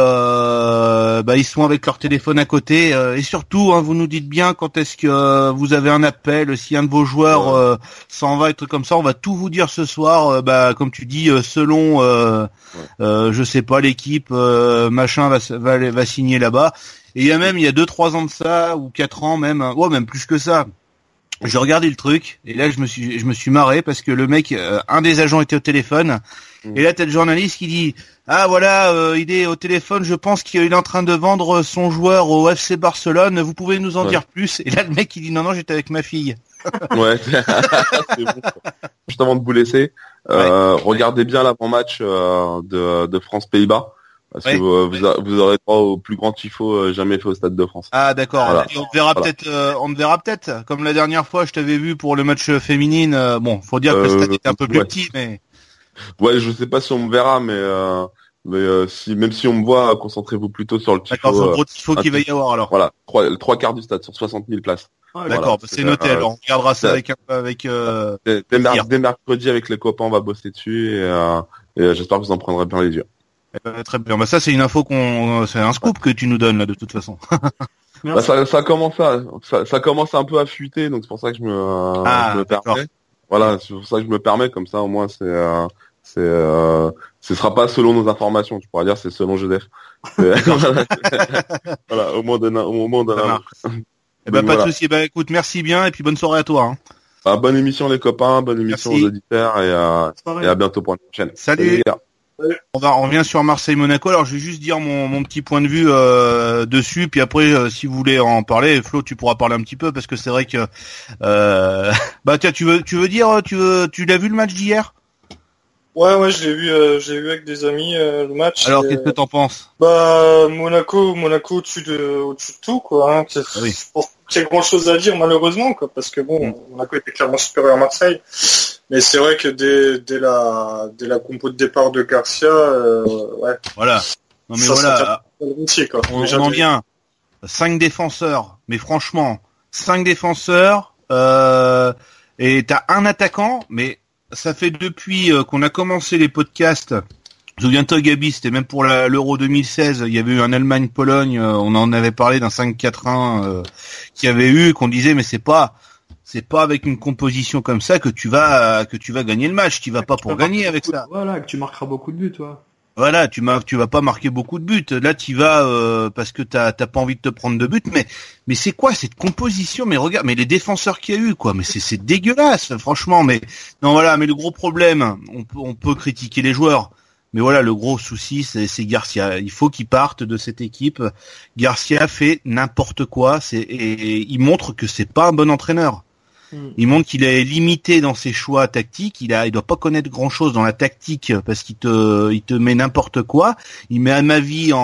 euh, bah ils sont avec leur téléphone à côté. Euh, et surtout, hein, vous nous dites bien quand est-ce que euh, vous avez un appel, si un de vos joueurs ouais. euh, s'en va, et trucs comme ça. On va tout vous dire ce soir. Euh, bah comme tu dis, euh, selon, euh, ouais. euh, je sais pas, l'équipe euh, machin va va va signer là-bas. Et il y a même il y a deux trois ans de ça ou quatre ans même, ouais même plus que ça. J'ai regardé le truc et là je me suis je me suis marré parce que le mec, euh, un des agents était au téléphone mmh. et là t'as le journaliste qui dit ah voilà euh, il est au téléphone, je pense qu'il est en train de vendre son joueur au F C Barcelone, vous pouvez nous en ouais. dire plus? Et là le mec il dit non non j'étais avec ma fille.
Ouais. C'est bon. Juste avant de vous laisser, euh, ouais. regardez bien l'avant-match euh, de, de France-Pays-Bas. Parce ouais. que euh, vous, a, vous aurez droit au plus grand tifo euh, jamais fait au Stade de France.
Ah d'accord. Voilà. Et on te verra voilà. peut-être, euh, on te verra peut-être. Comme la dernière fois, je t'avais vu pour le match féminine. Euh, bon, faut dire que euh, le stade était un peu plus
ouais.
petit, mais.
Ouais, je sais pas si on me verra, mais euh, mais euh, si même si on me voit, concentrez-vous plutôt sur le tifo.
D'accord, sur le gros tifo euh, qu'il va y avoir alors.
Voilà, trois, le trois quarts du stade sur soixante mille places.
Ah, d'accord, voilà, bah, c'est, c'est noté. Euh, alors on regardera ça avec avec. Euh,
dès, dès, mer- dès mercredi avec les copains, on va bosser dessus et, euh, et j'espère que vous en prendrez bien les yeux.
Euh, très bien. Bah ça c'est une info qu'on, c'est un scoop que tu nous donnes là de toute façon.
bah, ça, ça commence à, ça, ça commence un peu à fuiter, donc c'est pour ça que je me, euh,
ah,
je me permets.
D'accord.
Voilà, c'est pour ça que je me permets, comme ça au moins c'est, euh, c'est, euh, ce sera pas selon nos informations. Tu pourras dire c'est selon G D F. voilà, voilà, au moins d'un, au moins d'un.
Eh ben pas voilà. de souci. Bah écoute, merci bien et puis bonne soirée à toi. Hein.
Bah, bonne émission les copains, bonne émission merci. Aux auditeurs et, euh, et à bientôt pour une prochaine.
Salut. Salut les gars. On va, on revient sur Marseille-Monaco. Alors, je vais juste dire mon, mon petit point de vue euh, dessus, puis après, euh, si vous voulez en parler, Flo, tu pourras parler un petit peu parce que c'est vrai que, euh, bah tiens, tu veux, tu veux dire, tu veux, tu l'as vu le match d'hier?
Ouais, ouais, je l'ai vu, euh, j'ai vu avec des amis euh, le match.
Alors,
et,
qu'est-ce que t'en penses?
Bah, Monaco, Monaco au-dessus de, au-dessus de tout, quoi. Hein. C'est, oui. Je pense qu'il y a grand chose à dire malheureusement, quoi, parce que bon, mm. Monaco était clairement supérieur à Marseille. Mais c'est vrai que dès, dès la, dès la compo de départ de Garcia, euh, ouais.
Voilà. Non mais ça, voilà.
Métier, quoi.
On, on en vient. Cinq défenseurs, mais franchement, cinq défenseurs, euh, et t'as un attaquant, mais ça fait depuis euh, qu'on a commencé les podcasts. Souviens-toi, Gabi, c'était même pour la, l'Euro deux mille seize, il y avait eu un Allemagne-Pologne, euh, on en avait parlé d'un cinq quatre un euh, qu'il y avait eu, qu'on disait, mais c'est pas, c'est pas avec une composition comme ça que tu vas, que tu vas gagner le match. Tu vas pas pour gagner avec ça.
Voilà, que tu marqueras beaucoup de buts, toi.
Voilà, tu mar- tu vas pas marquer beaucoup de buts. Là, tu vas euh, parce que t'as, t'as pas envie de te prendre de buts. Mais, mais c'est quoi cette composition? Mais regarde, mais les défenseurs qu'il y a eu, quoi. Mais c'est, c'est dégueulasse, franchement. Mais non, voilà. Mais le gros problème, on peut, on peut critiquer les joueurs. Mais voilà, le gros souci, c'est, c'est Garcia. Il faut qu'il parte de cette équipe. Garcia fait n'importe quoi. C'est, et, et il montre que c'est pas un bon entraîneur. Il montre qu'il est limité dans ses choix tactiques. Il a, il doit pas connaître grand chose dans la tactique parce qu'il te, il te met n'importe quoi. Il met à ma vie en,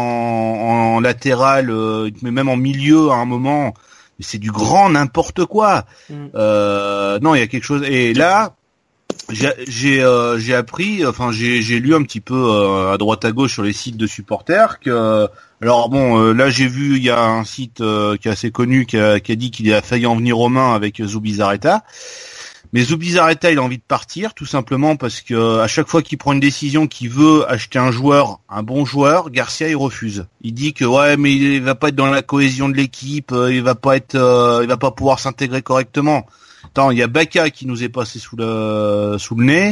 en latéral, euh, il te met même en milieu à un moment. Mais c'est du grand n'importe quoi. Mm. Euh, non, il y a quelque chose. Et là, j'ai, j'ai, euh, j'ai appris, enfin, j'ai, j'ai lu un petit peu euh, à droite à gauche sur les sites de supporters que. Alors bon, euh, là j'ai vu, il y a un site euh, qui est assez connu qui a, qui a dit qu'il a failli en venir aux mains avec Zubizarreta. Mais Zubizarreta, il a envie de partir, tout simplement parce que à chaque fois qu'il prend une décision, qu'il veut acheter un joueur, un bon joueur, Garcia il refuse. Il dit que ouais, mais il va pas être dans la cohésion de l'équipe, il va pas être, euh, il va pas pouvoir s'intégrer correctement. Attends, il y a Bacca qui nous est passé sous le sous le nez.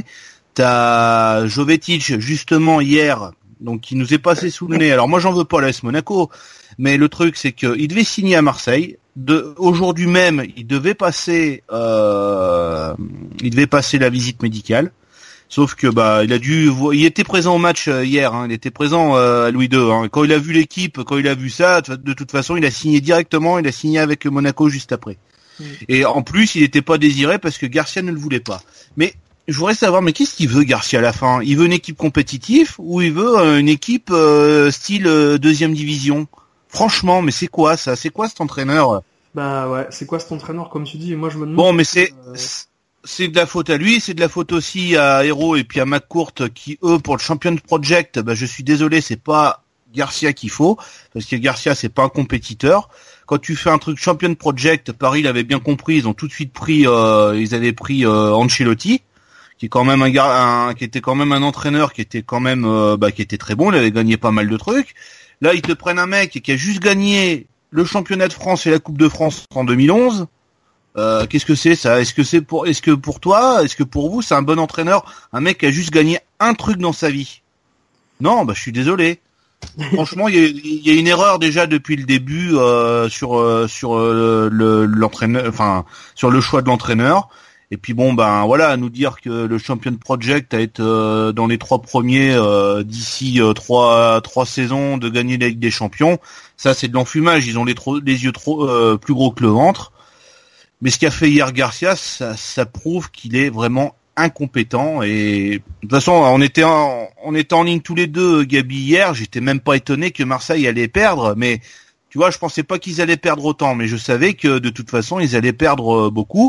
T'as Jovetic justement hier. Donc il nous est passé sous le nez. Alors moi j'en veux pas à l'A S Monaco, mais le truc c'est que il devait signer à Marseille. De aujourd'hui même, il devait passer, euh, il devait passer la visite médicale. Sauf que bah il a dû, il était présent au match hier. Hein, il était présent euh, à Louis deux. Hein. Quand il a vu l'équipe, quand il a vu ça, de toute façon il a signé directement. Il a signé avec Monaco juste après.
Mmh.
Et en plus, il n'était pas désiré parce que Garcia ne le voulait pas. Mais je voudrais savoir, mais qu'est-ce qu'il veut Garcia à la fin? Il veut une équipe compétitive ou il veut euh, une équipe euh, style euh, deuxième division? Franchement, mais c'est quoi ça? C'est quoi cet entraîneur?
Bah ouais, c'est quoi cet entraîneur comme tu dis? Moi je me demande.
Bon, mais c'est
euh...
c'est de la faute à lui, c'est de la faute aussi à Hero et puis à McCourt qui eux pour le Champions Project, bah je suis désolé, c'est pas Garcia qu'il faut parce que Garcia c'est pas un compétiteur. Quand tu fais un truc Champions Project, Paris l'avait bien compris, ils ont tout de suite pris, euh, ils avaient pris euh, Ancelotti, qui est quand même un gars, un, qui était quand même un entraîneur, qui était quand même, euh, bah, qui était très bon, il avait gagné pas mal de trucs. Là, ils te prennent un mec qui a juste gagné le championnat de France et la Coupe de France en deux mille onze. Euh, qu'est-ce que c'est ça? Est-ce que c'est pour, est-ce que pour toi, est-ce que pour vous, c'est un bon entraîneur, un mec qui a juste gagné un truc dans sa vie? Non, bah je suis désolé. Franchement, il y a, y a une erreur déjà depuis le début euh, sur euh, sur euh, le l'entraîneur, enfin sur le choix de l'entraîneur. Et puis bon, ben voilà, à nous dire que le Champion Project a été euh, dans les trois premiers euh, d'ici euh, trois trois saisons de gagner la Ligue des Champions. Ça, c'est de l'enfumage. Ils ont les trop, les yeux trop euh, plus gros que le ventre. Mais ce qu'a fait hier Garcia, ça, ça prouve qu'il est vraiment incompétent. Et de toute façon, on était en, on était en ligne tous les deux, Gabi, hier. J'étais même pas étonné que Marseille allait perdre, mais tu vois, je pensais pas qu'ils allaient perdre autant, mais je savais que de toute façon, ils allaient perdre beaucoup.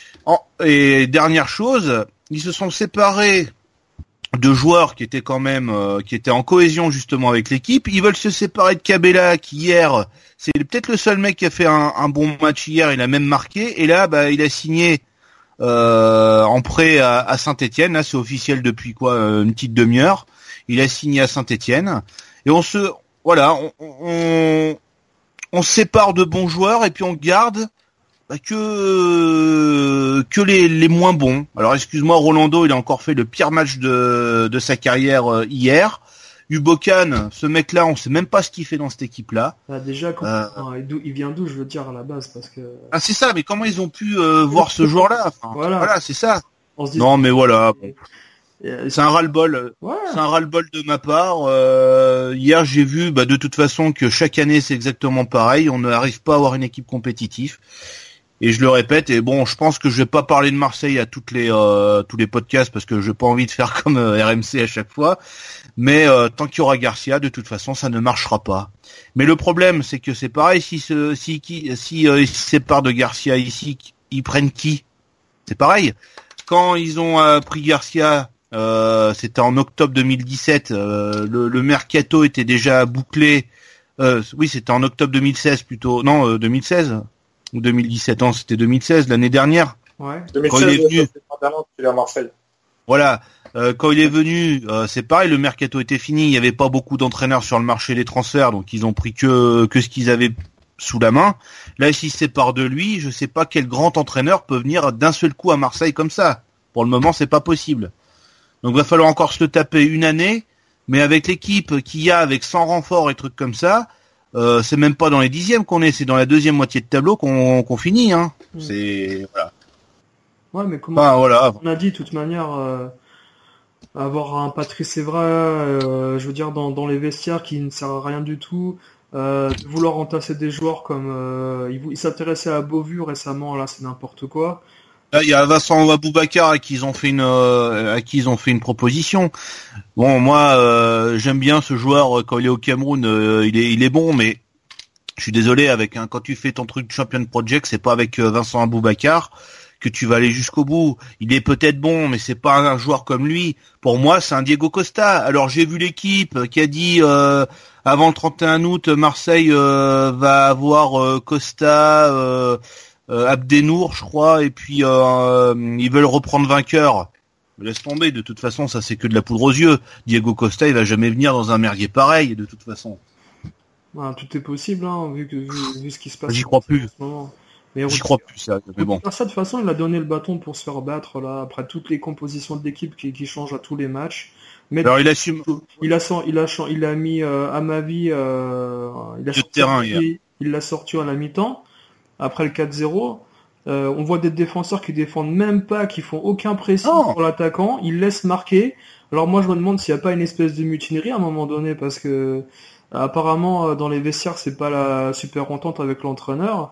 Et dernière chose, ils se sont séparés de joueurs qui étaient quand même, euh, qui étaient en cohésion justement avec l'équipe. Ils veulent se séparer de Cabella, qui hier, c'est peut-être le seul mec qui a fait un, un bon match hier. Il a même marqué. Et là, bah, il a signé euh, en prêt à, à Saint-Étienne. Là, c'est officiel depuis quoi, une petite demi-heure. Il a signé à Saint-Étienne. Et on se, voilà, on, on, on se sépare de bons joueurs et puis on garde. Bah que que les, les moins bons. Alors excuse-moi, Rolando, il a encore fait le pire match de de sa carrière euh, hier. Ubokan, ce mec-là, on sait même pas ce qu'il fait dans cette équipe-là.
Bah déjà, quand... euh... non, il vient d'où, je veux dire, à la base, parce que...
Ah c'est ça, mais comment ils ont pu euh, voir ce joueur-là? Enfin, voilà, voilà c'est ça.
Dit...
Non mais voilà, bon. C'est un ras-le-bol. Ouais. C'est un ras-le-bol de ma part. Euh, hier, j'ai vu, bah, de toute façon, que chaque année, c'est exactement pareil. On n'arrive pas à avoir une équipe compétitive. Et je le répète, et bon, je pense que je vais pas parler de Marseille à toutes les euh, tous les podcasts parce que j'ai pas envie de faire comme euh, R M C à chaque fois. Mais euh, tant qu'il y aura Garcia, de toute façon, ça ne marchera pas. Mais le problème, c'est que c'est pareil. Si ce, si qui si euh, ils se séparent de Garcia ici, ils prennent qui? C'est pareil. Quand ils ont euh, pris Garcia, euh, c'était en octobre deux mille dix-sept. Euh, le, le mercato était déjà bouclé. Euh, oui, c'était en octobre deux mille seize plutôt. Non, euh, deux mille seize. Ou deux mille dix-sept ans, c'était deux mille seize, l'année dernière.
Ouais.
deux mille seize, quand il est venu, il est à Marseille.
Voilà, euh, quand il est venu, euh, c'est pareil, le mercato était fini, il n'y avait pas beaucoup d'entraîneurs sur le marché des transferts, donc ils ont pris que que ce qu'ils avaient sous la main. Là, s'ils se séparent de lui, je sais pas quel grand entraîneur peut venir d'un seul coup à Marseille comme ça. Pour le moment, c'est pas possible. Donc, va falloir encore se le taper une année, mais avec l'équipe qu'il y a, avec cent renforts et trucs comme ça. Euh, c'est même pas dans les dixièmes qu'on est, c'est dans la deuxième moitié de tableau qu'on qu'on finit. Hein. Mmh. C'est voilà.
Ouais, mais comment
enfin, voilà.
On a dit de toute manière, euh, avoir un Patrice Evra, euh, je veux dire dans dans les vestiaires qui ne sert à rien du tout, euh, vouloir entasser des joueurs comme euh, il, il s'intéressait à Beauvu récemment, là c'est n'importe quoi.
Là, il y a Vincent Aboubacar à qui ils ont fait une euh, à qui ils ont fait une proposition. Bon, moi euh, j'aime bien ce joueur quand il est au Cameroun, euh, il est il est bon, mais je suis désolé avec un quand tu fais ton truc Champion Project, c'est pas avec euh, Vincent Aboubacar que tu vas aller jusqu'au bout. Il est peut-être bon, mais c'est pas un joueur comme lui. Pour moi, c'est un Diego Costa. Alors j'ai vu l'équipe qui a dit euh, avant le trente et un août, Marseille euh, va avoir euh, Costa. Euh, Euh, Abdenour, je crois, et puis euh, ils veulent reprendre vainqueur. Laisse tomber, de toute façon, ça c'est que de la poudre aux yeux. Diego Costa, il va jamais venir dans un merdier pareil, de toute façon.
Ouais, tout est possible, hein, vu, que, vu, vu ce qui se passe.
J'y crois plus.
En ce moment.
Mais J'y crois plus, ça. Mais bon.
Ça, de toute façon, il a donné le bâton pour se faire battre là, après toutes les compositions de l'équipe qui, qui changent à tous les matchs. Mais
alors il assume.
Il a, il a, il a mis euh, à ma vie, euh, il a
sorti, terrain,
il, il l'a sorti à la mi-temps. Après le quatre zéro, euh, on voit des défenseurs qui défendent même pas, qui font aucun pressing oh. pour l'attaquant, ils laissent marquer. Alors moi je me demande s'il n'y a pas une espèce de mutinerie à un moment donné, parce que apparemment dans les vestiaires c'est pas la super entente avec l'entraîneur.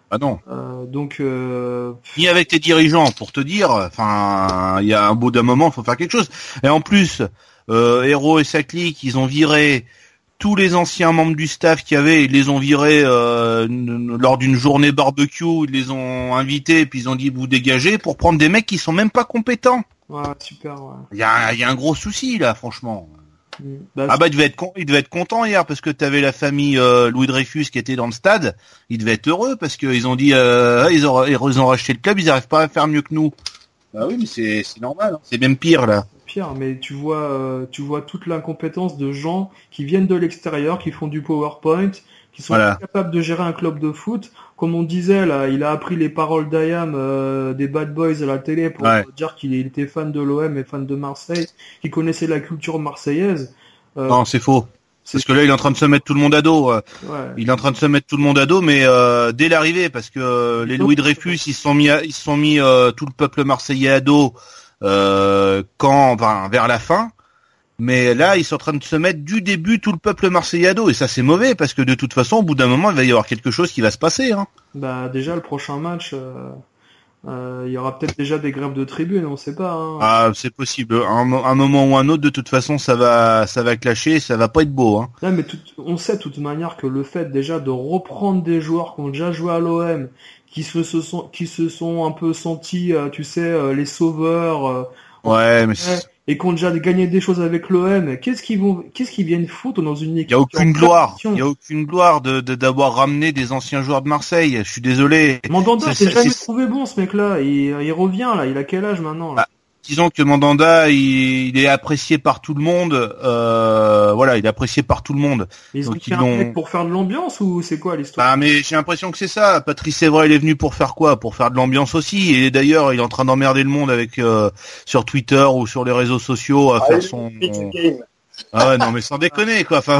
Ah non.
Euh, donc. Euh...
Ni avec tes dirigeants, pour te dire. Enfin, il y a un bout d'un moment, il faut faire quelque chose. Et en plus, euh, Hero et sa clique, ils ont viré tous les anciens membres du staff qu'il y avait, ils les ont virés euh, n- lors d'une journée barbecue, ils les ont invités, puis ils ont dit vous dégagez pour prendre des mecs qui sont même pas compétents.
Ouais, super, ouais.
Il y a, y a un gros souci là, franchement.
Mm. Bah,
Ah bah il devait être con- il devait être content hier parce que t'avais la famille euh, Louis Dreyfus qui était dans le stade, ils devaient être heureux parce qu'ils ont dit euh, ils ont ils ont racheté le club, ils arrivent pas à faire mieux que nous. Bah oui, mais c'est c'est normal, hein. C'est même pire là.
Pire, mais tu vois, euh, tu vois toute l'incompétence de gens qui viennent de l'extérieur, qui font du PowerPoint, qui sont
Voilà.
capables de gérer un club de foot. Comme on disait là, il a appris les paroles d'Ayam euh, des Bad Boys à la télé pour
Ouais.
dire qu'il était fan de l'O M et fan de Marseille, qu'il connaissait la culture marseillaise. Euh,
Non, c'est faux.
c'est-
Parce que là, il est en train de se mettre tout le monde à dos. euh.
ouais.
Il est en train de se mettre tout le monde à dos, mais euh, dès l'arrivée, parce que euh, les Louis Dreyfus, ils se sont mis, à- ils se sont mis euh, tout le peuple marseillais à dos euh, quand, enfin, vers la fin. Mais là, ils sont en train de se mettre du début tout le peuple marseillais à dos, et ça c'est mauvais parce que de toute façon, au bout d'un moment, il va y avoir quelque chose qui va se passer. Hein.
Bah déjà le prochain match, euh, euh, il y aura peut-être déjà des grèves de tribunes, on sait pas. Hein.
Ah, c'est possible. Un, mo- un moment ou un autre, de toute façon, ça va, ça va clasher, ça va pas être beau. Hein.
Non, mais tout- on sait de toute manière que le fait déjà de reprendre des joueurs qui ont déjà joué à l'O M, qui se, se sont, qui se sont un peu sentis, euh, tu sais, euh, les sauveurs, euh,
Ouais, mais
ouais, et qui ont déjà gagné des choses avec l'O M, qu'est-ce qu'ils vont, qu'est-ce qu'ils viennent foutre dans une équipe
il y a
qui est en
aucune gloire.
compétition
Il y a aucune gloire de de- d'avoir ramené des anciens joueurs de Marseille. Je suis désolé.
Mandanda,
C'est-
j'ai jamais
c'est-
trouvé bon ce mec-là. Il, il revient là. Il a quel âge maintenant là?
Disons que Mandanda, il, il est apprécié par tout le monde. Euh, voilà, il est apprécié par tout le monde.
Ils ont
donc
pris
ils
un
l'ont-
mec pour faire de l'ambiance ou c'est quoi l'histoire?
Bah, mais j'ai l'impression que c'est ça. Patrice Evra, il est venu pour faire quoi? Pour faire de l'ambiance aussi. Et d'ailleurs, il est en train d'emmerder le monde avec euh, sur Twitter ou sur les réseaux sociaux à
Ah,
faire
il
son.
It's a game.
Ah ouais, non mais sans déconner quoi. Enfin,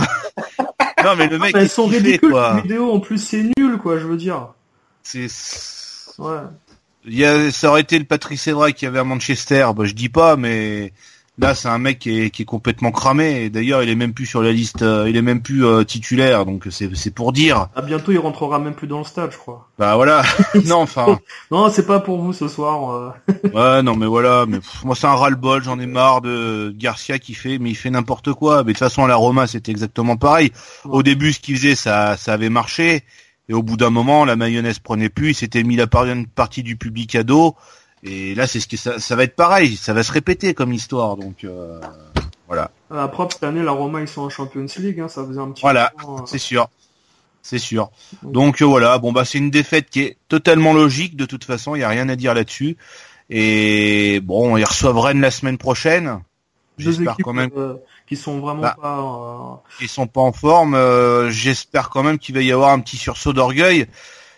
non mais le mec,
Elles
qu'est-ce
sont
qu'il fait,
ridicules
quoi.
les vidéos. En plus, c'est nul quoi. Je veux dire.
C'est.
Ouais.
Il y a, ça aurait été le Patrice Evra qui avait à Manchester, bah, je dis pas, mais là c'est un mec qui est, qui est complètement cramé. Et d'ailleurs, il est même plus sur la liste, euh, il est même plus euh, titulaire, donc c'est, c'est pour dire.
À bientôt, il rentrera même plus dans le stade, je crois.
Bah voilà. non, enfin.
Non, c'est pas pour vous ce soir. euh.
Ouais, non, mais voilà. Mais pff, moi, c'est un ras-le-bol. J'en ai marre de Garcia qui fait, mais il fait n'importe quoi. Mais de toute façon, à la Roma, c'était exactement pareil. Au début, ce qu'il faisait, ça, ça avait marché. Et au bout d'un moment, la mayonnaise prenait plus. Il s'était mis la par- une partie du public à dos. Et là, c'est ce que ça, ça va être pareil. Ça va se répéter comme histoire. Donc euh, voilà.
À propre cette année, la Roma ils sont en Champions League. Hein, ça faisait un petit.
Voilà,
moment, euh.
c'est sûr. C'est sûr. Donc euh, voilà. Bon bah, c'est une défaite qui est totalement logique. De toute façon, il y a rien à dire là-dessus. Et bon, ils reçoivent Rennes la semaine prochaine.
Deux
J'espère
équipes
quand même.
euh, qui sont vraiment
Bah.
pas. euh,
Ils sont pas en forme. Euh, j'espère quand même qu'il va y avoir un petit sursaut d'orgueil.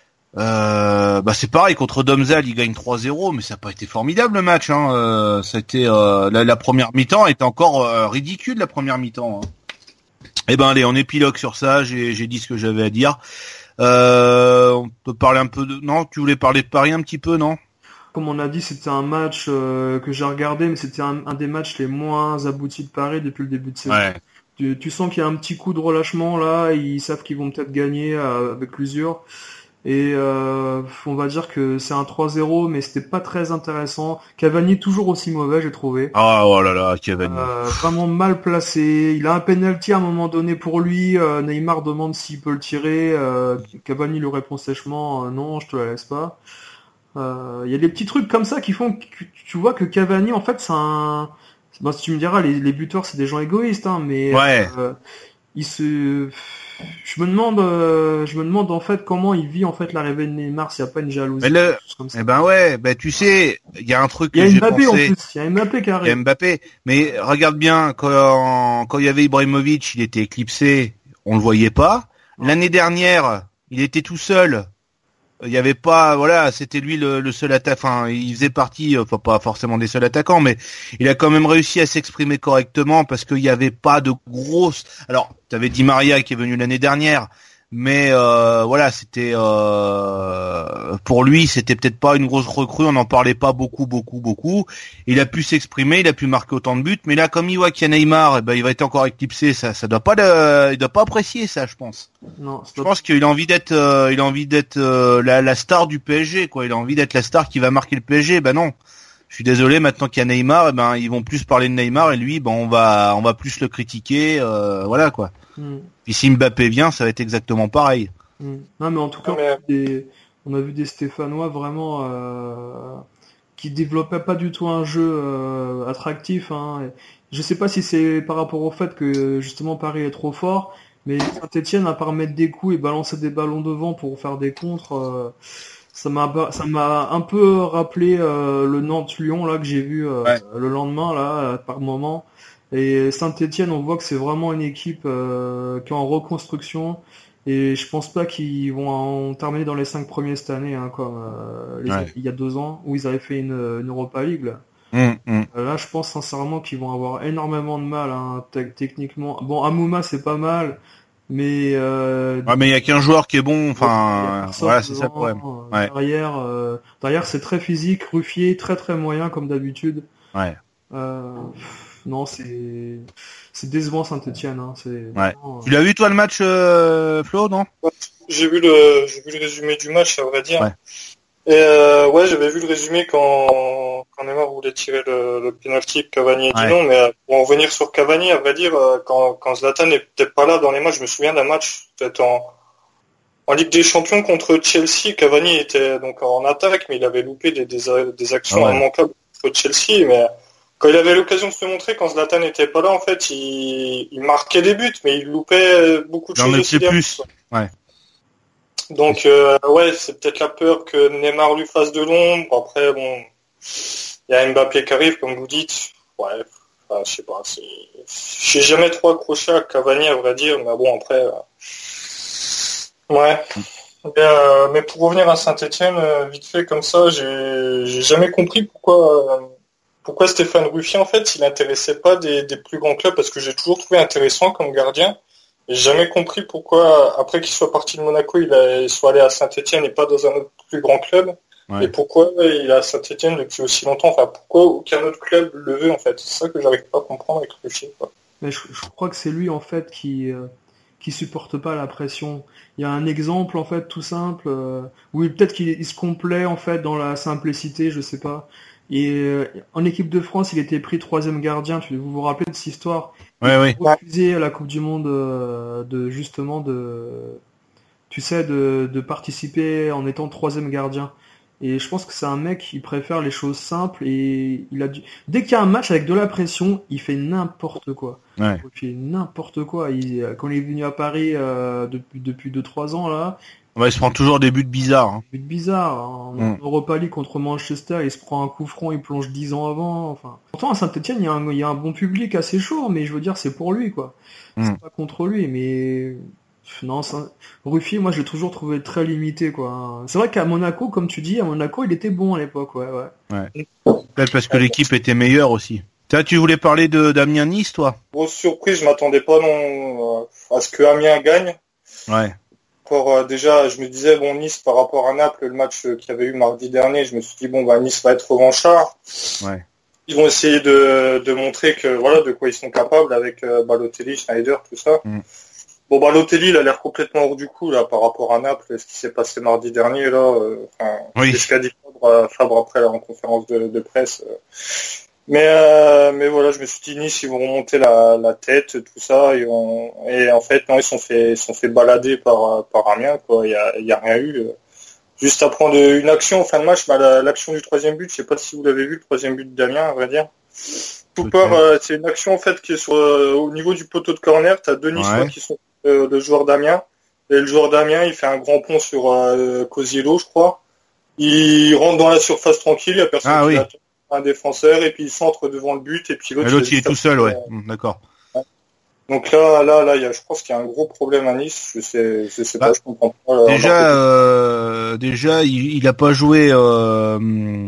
Euh, bah c'est pareil contre Domzal, ils gagnent trois zéro, mais ça n'a pas été formidable le match. Hein. Euh, ça a été, euh, la, la première mi-temps était encore euh, ridicule la première mi-temps. Hein. Eh ben allez, on épilogue sur ça. J'ai, j'ai dit ce que j'avais à dire. Euh, on peut parler un peu de. Non, tu voulais parler de Paris un petit peu, non?
Comme on a dit, c'était un match euh, que j'ai regardé, mais c'était un, un des matchs les moins aboutis de Paris depuis le début de saison.
Ouais.
Tu, tu sens qu'il y a un petit coup de relâchement là, ils savent qu'ils vont peut-être gagner euh, avec l'usure. Et euh, on va dire que c'est un trois zéro, mais c'était pas très intéressant. Cavani toujours aussi mauvais, j'ai trouvé.
Ah oh là là, Kevin.
Euh, vraiment mal placé. Il a un penalty à un moment donné pour lui. Euh, Neymar demande s'il peut le tirer. Euh, Cavani lui répond sèchement euh, non, je te la laisse pas. Euh, Il y a des petits trucs comme ça qui font que tu vois que Cavani, en fait, c'est un. Bon, si tu me diras, les, les buteurs c'est des gens égoïstes, hein, mais
Ouais.
euh, il se. Je me demande, euh, je me demande en fait comment il vit en fait l'arrivée de Neymar, s'il n'y a pas une jalousie.
Mais le-
quelque chose comme ça.
Eh ben ouais, ben tu sais, il y a un truc
Il y
que
a
j'ai
Mbappé en
pensé.
plus. Il y a Mbappé qui
Il y a
arrive.
Mbappé, mais regarde bien, quand, quand il y avait Ibrahimovic, il était éclipsé, on le voyait pas. L'année dernière, il était tout seul. Il y avait pas, voilà, c'était lui le, le seul attaquant. Enfin, il faisait partie, enfin pas forcément des seuls attaquants, mais il a quand même réussi à s'exprimer correctement parce qu'il y avait pas de grosses. Alors, t'avais Di Maria qui est venu l'année dernière, Mais euh, voilà, c'était euh, pour lui, c'était peut-être pas une grosse recrue, on n'en parlait pas beaucoup, beaucoup, beaucoup. Il a pu s'exprimer, il a pu marquer autant de buts, mais là, comme il voit qu'il y a Neymar, eh ben il va être encore éclipsé. Ça, ça doit pas, le, il doit pas apprécier ça, je pense.
Non,
je pense qu'il a envie d'être, euh, il a envie d'être euh, la, la star du P S G, quoi. Il a envie d'être la star qui va marquer le P S G. Ben non. Je suis désolé, maintenant qu'il y a Neymar, eh ben ils vont plus parler de Neymar et lui, ben on va, on va plus le critiquer, euh, voilà quoi. Mm. Puis si Mbappé vient, ça va être exactement pareil.
Mm. Non mais en tout cas, on a vu des, on a vu des Stéphanois vraiment euh, qui développaient pas du tout un jeu euh, attractif. Hein. Et je sais pas si c'est par rapport au fait que justement Paris est trop fort, mais Saint-Etienne, à part mettre des coups et balancer des ballons devant pour faire des contres. Euh, Ça m'a ça m'a un peu rappelé euh, le Nantes-Lyon là que j'ai vu euh, ouais. le lendemain là par moment. Et Saint-Etienne, on voit que c'est vraiment une équipe euh, qui est en reconstruction et je pense pas qu'ils vont en terminer dans les cinq premiers cette année hein, comme euh, les, ouais. il y a deux ans où ils avaient fait une, une Europa League là. Mmh, mmh. Là, je pense sincèrement qu'ils vont avoir énormément de mal hein, te- techniquement. Bon, Amouma c'est pas mal. Mais euh,
ouais, mais il y a qu'un joueur qui est bon, enfin voilà, c'est ça le problème.
Ouais. Derrière, euh, derrière c'est très physique, Ruffier très très moyen comme d'habitude.
Ouais.
Euh, non, c'est c'est décevant Saint-Etienne. Hein. C'est
ouais.
vraiment,
tu l'as vu toi le match, euh, Flo, non?
J'ai vu le j'ai vu le résumé du match, à vrai dire.
Ouais.
Et euh, ouais, j'avais vu le résumé quand, quand Neymar voulait tirer le, le penalty, Cavani a dit ouais. non, mais pour en venir sur Cavani, à vrai dire, quand, quand Zlatan n'était pas là dans les matchs, je me souviens d'un match, peut-être en, en Ligue des Champions contre Chelsea, Cavani était donc en attaque, mais il avait loupé des, des, des actions ah ouais. immanquables contre Chelsea, mais quand il avait l'occasion de se montrer, quand Zlatan n'était pas là, en fait, il, il marquait des buts, mais il loupait beaucoup de
J'en
choses aussi.
Plus. Ouais.
Donc euh, ouais, c'est peut-être la peur que Neymar lui fasse de l'ombre. Après bon, il y a Mbappé qui arrive, comme vous dites. Ouais, enfin, je sais pas. C'est... J'ai jamais trop accroché à Cavani à vrai dire, mais bon après. Euh... Ouais. Mais, euh, mais pour revenir à Saint-Etienne, euh, vite fait comme ça, j'ai, j'ai jamais compris pourquoi euh, pourquoi Stéphane Ruffier en fait, il n'intéressait pas des, des plus grands clubs parce que j'ai toujours trouvé intéressant comme gardien. J'ai jamais compris pourquoi, après qu'il soit parti de Monaco, il, a, il soit allé à Saint-Etienne et pas dans un autre plus grand club. Ouais. Et pourquoi il est à Saint-Etienne depuis aussi longtemps. Enfin, pourquoi aucun autre club le veut, en fait. C'est ça que j'arrive pas à comprendre avec Ruffier, quoi.
Mais je, je crois que c'est lui, en fait, qui, euh, qui supporte pas la pression. Il y a un exemple, en fait, tout simple, euh, où il, peut-être qu'il il se complaît, en fait, dans la simplicité, je sais pas. Et euh, en équipe de France, il était pris troisième gardien. Vous vous rappelez de cette histoire?
Ouais, oui.
Il a refusé à la Coupe du Monde euh, de justement de, tu sais, de, de participer en étant troisième gardien. Et je pense que c'est un mec qui préfère les choses simples et il a dû... dès qu'il y a un match avec de la pression, il fait n'importe quoi.
Ouais.
Il fait n'importe quoi. Il, quand il est venu à Paris euh, depuis depuis deux trois ans là.
Ouais, il se prend toujours des buts bizarres. Hein.
Des buts bizarres. En mm. Europa League contre Manchester, il se prend un coup franc, il plonge dix ans avant. Enfin, pourtant à Saint-Etienne, il y a un, il y a un bon public assez chaud, mais je veux dire, c'est pour lui, quoi. Mm. C'est pas contre lui, mais non, ça... Ruffier, moi, je l'ai toujours trouvé très limité, quoi. C'est vrai qu'à Monaco, comme tu dis, à Monaco, il était bon à l'époque, ouais, ouais.
Ouais. Peut-être parce que l'équipe était meilleure aussi. Tiens, tu voulais parler de d'Amiens Nice, toi?
Grosse surprise, je m'attendais pas non à ce que Amiens gagne.
Ouais.
Euh, déjà, je me disais, bon, Nice, par rapport à Naples, le match euh, qu'il y avait eu mardi dernier, je me suis dit, bon, bah, Nice va être revanchard.
Ouais.
Ils vont essayer de, de montrer que, voilà, de quoi ils sont capables avec euh, Balotelli, Schneider, tout ça. Mm. Bon, Balotelli, il a l'air complètement hors du coup, là, par rapport à Naples, ce qui s'est passé mardi dernier, là. Euh,
oui.
C'est ce qu'a dit Fabre, Fabre après, là, en conférence de, de presse. Euh. Mais euh, mais voilà, je me suis dit Nice, ils vont remonter la, la tête, tout ça, et, on, et en fait non, ils sont fait ils sont fait balader par par Amiens, quoi. Il y a il y a rien eu. Juste à prendre une action en fin de match, bah, la, l'action du troisième but, je sais pas si vous l'avez vu, le troisième but d'Amiens, à vrai dire. Tout part, euh, c'est une action en fait qui est sur euh, au niveau du poteau de corner. T'as deux Niçois ouais. qui sont euh, le joueur d'Amiens et le joueur d'Amiens, il fait un grand pont sur euh, Cosiello, je crois. Il rentre dans la surface tranquille, il y a personne
ah,
qui
oui.
l'attend. Un défenseur et puis il centre devant le but et puis l'autre,
et l'autre il, il est tout seul, ouais. Mmh, d'accord.
Ouais. Donc là, là, là, il y a, je pense qu'il y a un gros problème à Nice. Je sais, je sais bah, pas, je comprends pas. Là,
déjà, euh, déjà, il, il a pas joué euh,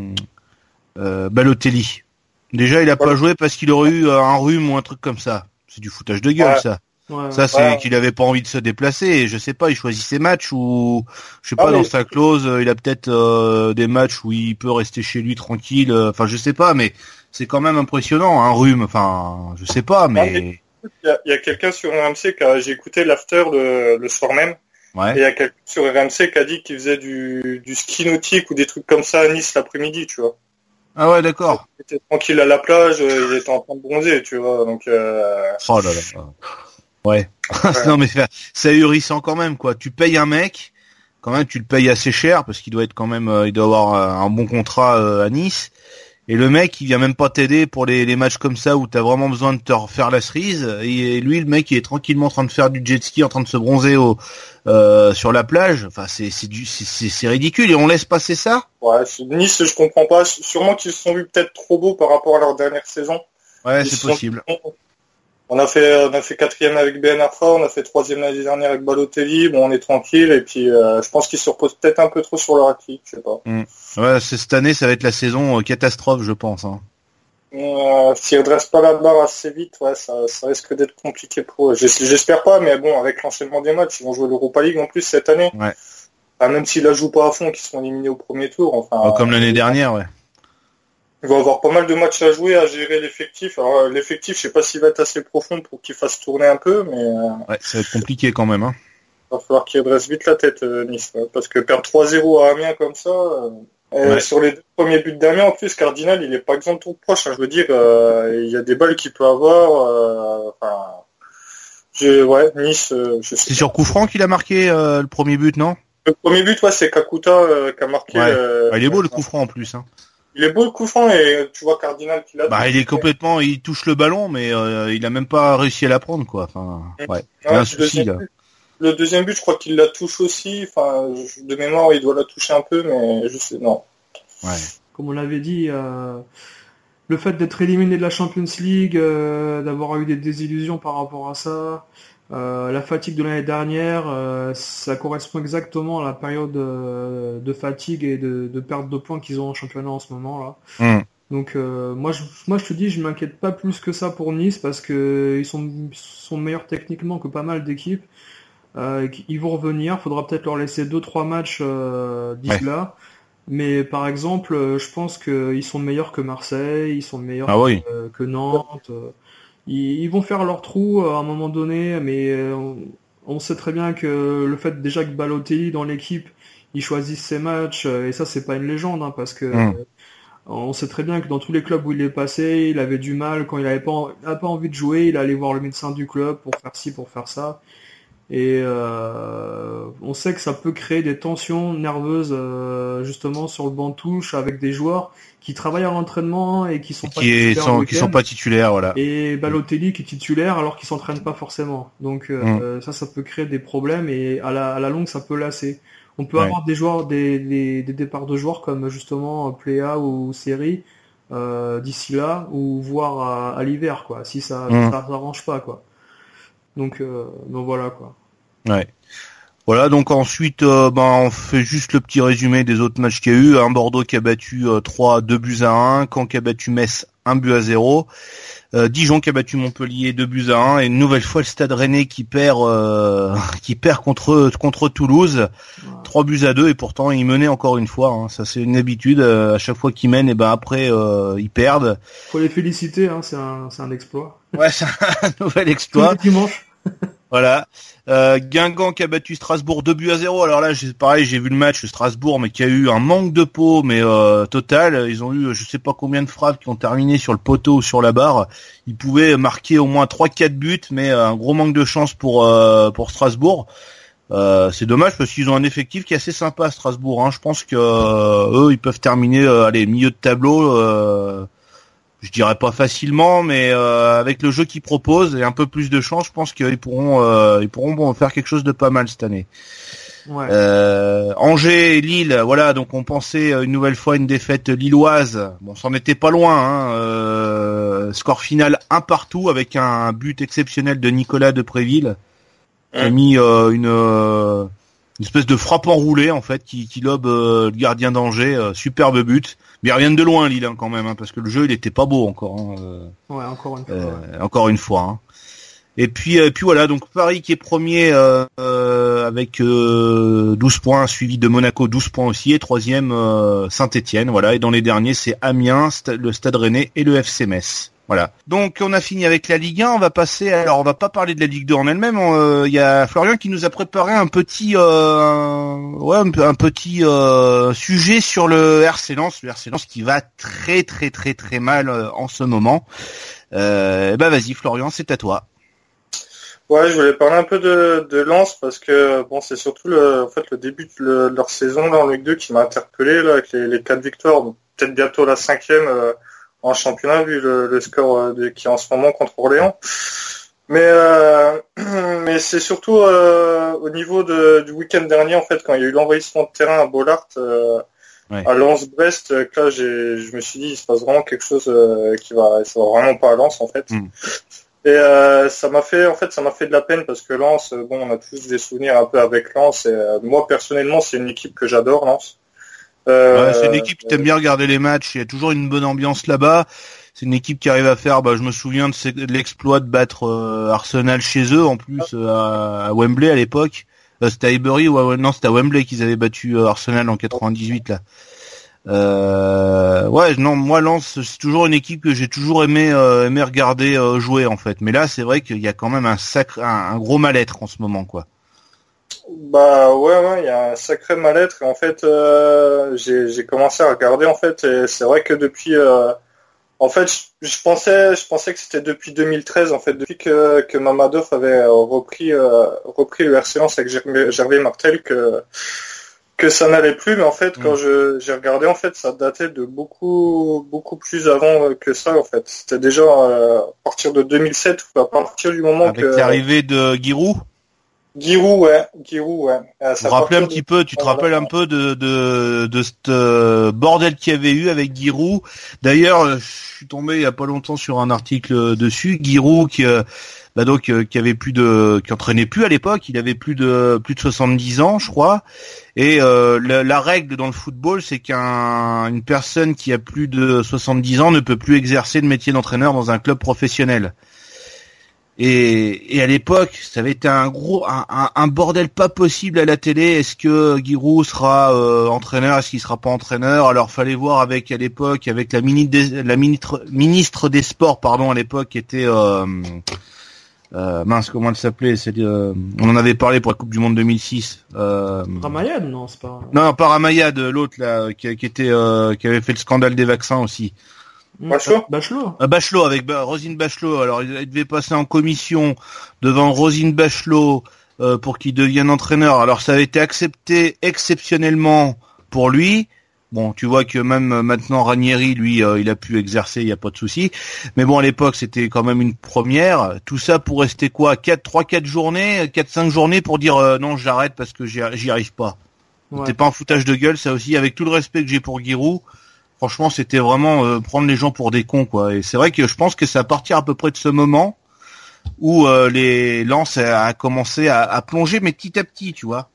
euh, Balotelli. Déjà, il a ouais. pas joué parce qu'il aurait eu un rhume ou un truc comme ça. C'est du foutage de gueule,
ouais.
ça.
Ouais,
ça, c'est
ouais.
qu'il avait pas envie de se déplacer. Et je sais pas, il choisit ses matchs ou je sais
Ah,
pas
mais-
dans sa clause, il a peut-être euh, des matchs où il peut rester chez lui tranquille. Enfin, je sais pas, mais c'est quand même impressionnant, un rhume. Enfin, je sais pas, mais,
Ah, mais- Il y a, il y a quelqu'un sur R M C qui a, j'ai écouté l'after le, le soir même, et
ouais.
il y a quelqu'un sur R M C qui a dit qu'il faisait du, du ski nautique ou des trucs comme ça à Nice l'après-midi, tu vois.
Ah ouais, d'accord.
Il était tranquille à la plage, euh, il était en train de bronzer, tu vois, donc euh...
Oh là là. Ouais. Non mais ça- c'est ahurissant quand même quoi. Tu payes un mec, quand même tu le payes assez cher parce qu'il doit être quand même, euh, il doit avoir euh, un bon contrat euh, à Nice. Et le mec il vient même pas t'aider pour les, les matchs comme ça où t'as vraiment besoin de te refaire la cerise. Et, et lui le mec il est tranquillement en train de faire du jet ski, en train de se bronzer au euh, sur la plage. Enfin c'est c'est du c'est, c'est, c'est ridicule et on laisse passer ça.
ouais, c'est- Nice, je comprends pas. Sûrement qu'ils se sont vus peut-être trop beaux par rapport à leur dernière saison.
Ouais
Ils
c'est
se sont-
possible.
On a fait, on a fait quatrième avec Ben Arfa, on a fait troisième l'année dernière avec Balotelli. Bon, on est tranquille et puis euh, je pense qu'ils se reposent peut-être un peu trop sur leur acquis, je sais pas.
Ouais c'est, cette année ça va être la saison euh, catastrophe je pense. Hein.
Euh, S'ils redressent pas la barre assez vite, ouais, ça, ça risque d'être compliqué pour eux. J'es- J'espère pas, mais bon, avec l'enchaînement des matchs, ils vont jouer l'Europa League en plus cette année.
Ouais.
Enfin, même s'ils la jouent pas à fond, qu'ils seront éliminés au premier tour, enfin.
Euh, comme l'année dernière ouais.
Il va avoir pas mal de matchs à jouer, à gérer l'effectif. Alors euh, l'effectif, je sais pas s'il va être assez profond pour qu'il fasse tourner un peu, mais euh,
Ouais ça va être compliqué quand même hein.
il va falloir qu'il redresse vite la tête, euh, Nice, ouais, parce que perdre trois zéro à Amiens comme ça. Euh, et
Ouais.
sur les deux premiers buts d'Amiens, en plus, Cardinal, il est pas exempt de tout proche. Hein, je veux dire, euh, il y a des balles qu'il peut avoir. Euh, enfin, je, ouais, Nice, euh, je sais
C'est
pas.
sur coup franc qu'il a marqué euh, le premier but non?
Le premier but, ouais, c'est Kakuta euh, qui a marqué.
Ouais.
euh,
Ah, il est beau le coup franc en plus. Hein.
Il est beau le coup franc et tu vois Cardinal qui l'a.
Bah il est complètement, il touche le ballon mais euh, il a même pas réussi à la prendre quoi. Enfin ouais, il y a
Ouais,
un
le
souci
deuxième
là.
but- Le deuxième but, je crois qu'il la touche aussi. Enfin, je- de mémoire, il doit la toucher un peu, mais je sais, non.
Ouais.
Comme on l'avait dit, euh, le fait d'être éliminé de la Champions League, euh, d'avoir eu des désillusions par rapport à ça, euh, la fatigue de l'année dernière, euh, ça correspond exactement à la période euh, de fatigue et de, de perte de points qu'ils ont en championnat en ce moment là.
Hum.
Donc euh, moi, je, moi je te dis, je m'inquiète pas plus que ça pour Nice parce que ils sont, sont meilleurs techniquement que pas mal d'équipes. Euh, ils vont revenir, faudra peut-être leur laisser deux trois matchs euh, d'ici
Ouais.
là. Mais par exemple, euh, je pense qu'ils sont meilleurs que Marseille, ils sont meilleurs
Ah oui.
que, que Nantes. euh, Ils, ils vont faire leur trou euh, à un moment donné, mais euh, on, on sait très bien que le fait déjà que Balotelli dans l'équipe, il choisisse ses matchs, euh, et ça c'est pas une légende, hein, parce que
Mm.
euh, on sait très bien que dans tous les clubs où il est passé, il avait du mal quand il avait pas, en- il avait pas envie de jouer, il allait voir le médecin du club pour faire ci, pour faire ça. Et euh, on sait que ça peut créer des tensions nerveuses euh, justement sur le banc de touche avec des joueurs qui travaillent à l'entraînement et qui sont pas
Qui, est,
titulaires
sont,
le
qui sont
week-end.
pas titulaires voilà.
Et Balotelli qui est titulaire alors qu'il s'entraîne pas forcément. Donc euh,
Mm.
euh, ça, ça peut créer des problèmes et à la, à la longue, ça peut lasser. On peut
Ouais.
avoir des joueurs, des, des, des départs de joueurs comme justement euh, Pléa ou Seri euh, d'ici là, ou voire à, à l'hiver quoi, si ça
Mm.
ça s'arrange pas quoi. Donc euh, donc voilà quoi.
Ouais. Voilà, donc ensuite, euh, ben, on fait juste le petit résumé des autres matchs qu'il y a eu. Un Bordeaux qui a battu euh, trois, deux buts à un. Caen qui a battu Metz, un but à zéro. Euh, Dijon qui a battu Montpellier, deux buts à un. Et une nouvelle fois, le Stade Rennais qui perd euh, qui perd contre contre Toulouse,
Voilà.
trois buts à deux. Et pourtant, ils menaient encore une fois. Hein. Ça, c'est une habitude. Euh, à chaque fois qu'ils mènent, et ben après, euh, ils perdent.
Faut les féliciter, hein, c'est un, c'est un exploit.
Ouais, c'est un nouvel
Tous
exploit.
les dimanches.
Voilà. Euh, Guingamp qui a battu Strasbourg deux buts à zéro. Alors là, j'ai, pareil, j'ai vu le match Strasbourg, mais qui a eu un manque de peau, mais euh, total. Ils ont eu, je sais pas combien de frappes qui ont terminé sur le poteau ou sur la barre. Ils pouvaient marquer au moins trois quatre buts, mais euh, un gros manque de chance pour euh, pour Strasbourg. Euh, c'est dommage parce qu'ils ont un effectif qui est assez sympa à Strasbourg. Hein. Je pense que euh, eux, ils peuvent terminer, euh, allez, milieu de tableau. Euh, je dirais pas facilement, mais euh, avec le jeu qu'ils proposent et un peu plus de chance, je pense qu'ils pourront, euh, ils pourront bon, faire quelque chose de pas mal cette année.
Ouais.
Euh, Angers et Lille, voilà, donc on pensait une nouvelle fois une défaite lilloise. Bon, c'en était pas loin. Hein, euh, score final un partout avec un but exceptionnel de Nicolas Depréville qui a mis euh, une, euh, une espèce de frappe enroulée en fait qui, qui lobe euh, le gardien d'Angers. Euh, superbe but. Mais ils reviennent de loin Lille hein, quand même, hein, parce que le jeu il était pas beau encore. Hein, euh,
Ouais, encore une fois.
euh,
Ouais.
encore une fois. Hein. Et puis, et puis voilà, donc Paris qui est premier euh, euh, avec euh, douze points, suivi de Monaco douze points aussi, et troisième euh, Saint-Étienne, voilà. Et dans les derniers, c'est Amiens, le Stade Rennais et le F C Metz. Voilà. Donc on a fini avec la Ligue un, on va passer, alors on va pas parler de la Ligue deux en elle-même, il euh, y a Florian qui nous a préparé un petit euh, ouais, un, un petit euh, sujet sur le R C Lens, le R C Lens qui va très très très très mal euh, en ce moment. Euh, bah vas-y Florian, c'est à toi.
Ouais, je voulais parler un peu de, de Lens parce que bon, c'est surtout le, en fait, le début de, le, de leur saison là en Ligue deux qui m'a interpellé là avec les, les quatre victoires, donc peut-être bientôt la cinquième euh, en championnat vu le, le score euh, de, qui est en ce moment contre Orléans. Mais euh, mais c'est surtout euh, au niveau de, du week-end dernier en fait quand il y a eu l'envahissement de terrain à Bollaert euh, ouais. à Lens-Brest, que là j'ai, je me suis dit il se passe vraiment quelque chose euh, qui va, ça va vraiment pas à Lens en fait. Mm. Et euh, ça m'a fait, en fait, ça m'a fait de la peine parce que Lens, bon, on a tous des souvenirs un peu avec Lens. Et euh, moi, personnellement, c'est une équipe que j'adore, Lens.
Euh, ouais, c'est une équipe qui t'aime bien regarder les matchs. Il y a toujours une bonne ambiance là-bas. C'est une équipe qui arrive à faire. Bah, je me souviens de, ces, de l'exploit de battre euh, Arsenal chez eux, en plus euh, à, à Wembley à l'époque. Euh, c'était à Highbury ou à, non, c'était à Wembley qu'ils avaient battu euh, Arsenal en quatre-vingt-dix-huit là. Euh, ouais, non, moi Lens, c'est toujours une équipe que j'ai toujours aimé euh, aimé regarder euh, jouer en fait. Mais là, c'est vrai qu'il y a quand même un sacré, un, un gros mal-être en ce moment, quoi.
Bah ouais, ouais, il y a un sacré mal-être. Et en fait, euh, j'ai, j'ai commencé à regarder en fait, et c'est vrai que depuis, euh, en fait, je, je pensais, je pensais que c'était depuis deux mille treize en fait, depuis que que Mamadov avait repris euh, repris le R C Lens avec Gervais Martel que que ça n'allait plus, mais en fait, quand je, j'ai regardé, en fait, ça datait de beaucoup, beaucoup plus avant que ça, en fait. C'était déjà euh, à partir de deux mille sept, à partir du moment
avec que... Avec l'arrivée de Giroud.
Giroud, ouais, Giroud, ouais.
Euh, Vous rappelez un petit de... peu, tu te rappelles un peu de de de ce bordel qu'il y avait eu avec Giroud. D'ailleurs, je suis tombé il y a pas longtemps sur un article dessus. Giroud qui bah donc euh, qui avait plus de qui entraînait plus à l'époque, il avait plus de plus de soixante-dix ans, je crois. Et euh, la, la règle dans le football, c'est qu'une personne qui a plus de soixante-dix ans ne peut plus exercer le métier d'entraîneur dans un club professionnel. Et, et à l'époque, ça avait été un gros, un, un, un bordel pas possible à la télé. Est-ce que Giroud sera euh, entraîneur, est-ce qu'il sera pas entraîneur? Alors fallait voir avec à l'époque, avec la ministre, des, la ministre, ministre des Sports, pardon, à l'époque, qui était euh, euh, mince, comment elle s'appelait? C'est, euh, on en avait parlé pour la Coupe du Monde deux mille six. Euh,
Ramayad, non, c'est pas.
Non, pas Ramayad, l'autre là, qui, qui était, euh, qui avait fait le scandale des vaccins aussi.
Bachelot
Bachelot.
Euh, Bachelot avec bah, Rosine Bachelot. Alors il, il devait passer en commission devant Rosine Bachelot euh, pour qu'il devienne entraîneur. Alors ça avait été accepté exceptionnellement pour lui. Bon, tu vois que même maintenant Ranieri, lui, euh, il a pu exercer, il y a pas de souci. Mais bon, à l'époque, c'était quand même une première. Tout ça pour rester quoi, quatre, trois, quatre journées, quatre, cinq journées pour dire euh, non, j'arrête parce que j'y, j'y arrive pas. Ouais. C'était pas un foutage de gueule, ça aussi. Avec tout le respect que j'ai pour Giroud. Franchement, c'était vraiment euh, prendre les gens pour des cons, quoi. Et c'est vrai que je pense que c'est à partir à peu près de ce moment où euh, les Lens a, a commencé à, à plonger, mais petit à petit, tu vois.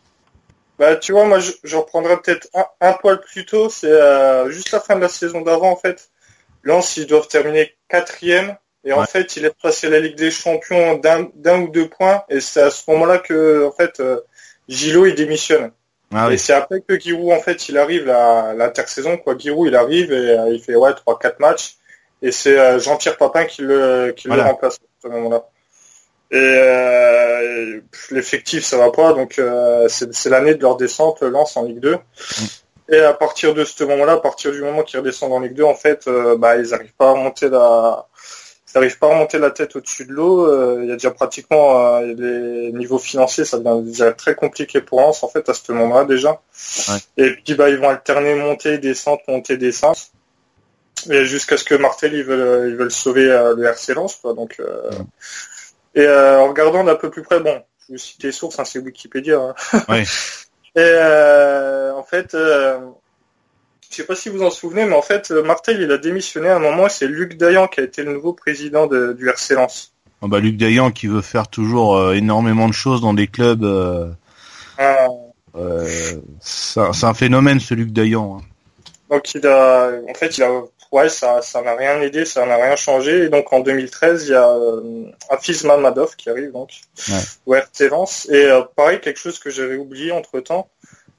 Bah, tu vois, moi, je, je reprendrai peut-être un, un poil plus tôt. C'est euh, juste la fin de la saison d'avant, en fait. Lens, ils doivent terminer quatrième. Et en ouais. fait, il est passé la Ligue des Champions d'un, d'un ou deux points. Et c'est à ce moment-là que, en fait, euh, Gillot, il démissionne. Ah oui. Et c'est après que Giroud, en fait, il arrive la, l'intersaison, quoi. Giroud, il arrive et euh, il fait, ouais, trois, quatre matchs. Et c'est euh, Jean-Pierre Papin qui le, qui voilà. le remplace à ce moment-là. Et, euh, et l'effectif, ça va pas. Donc, euh, c'est, c'est l'année de leur descente, Lens en Ligue deux. Mm. Et à partir de ce moment-là, à partir du moment qu'ils redescendent en Ligue deux, en fait, euh, bah, ils arrivent pas à remonter la, ils n'arrivent pas à remonter la tête au-dessus de l'eau. Il euh, y a déjà pratiquement euh, les niveaux financiers, ça devient déjà très compliqué pour Lens en fait à ce moment-là déjà. Ouais. Et puis bah ils vont alterner montée, descente, montée, descente, et jusqu'à ce que Martel ils veulent ils veulent sauver euh, le R C Lens quoi. Donc euh... ouais. et euh, en regardant d'un peu plus près, bon, je vous cite les sources, hein, c'est Wikipédia. Hein. Ouais. Et euh, en fait. Euh... Je sais pas si vous en souvenez, mais en fait, Martel, il a démissionné à un moment, et c'est Luc Dayan qui a été le nouveau président de, du R C Lens.
Oh bah, Luc Dayan qui veut faire toujours euh, énormément de choses dans des clubs. Euh, ah. euh, c'est, un, c'est un phénomène, ce Luc Dayan. Hein.
Donc, il a, en fait, il a ouais, ça, ça n'a rien aidé, ça n'a rien changé. Et donc en deux mille treize, il y a euh, Hafiz Mamadov qui arrive donc ouais. au R T Lens. Et euh, pareil, quelque chose que j'avais oublié entre temps,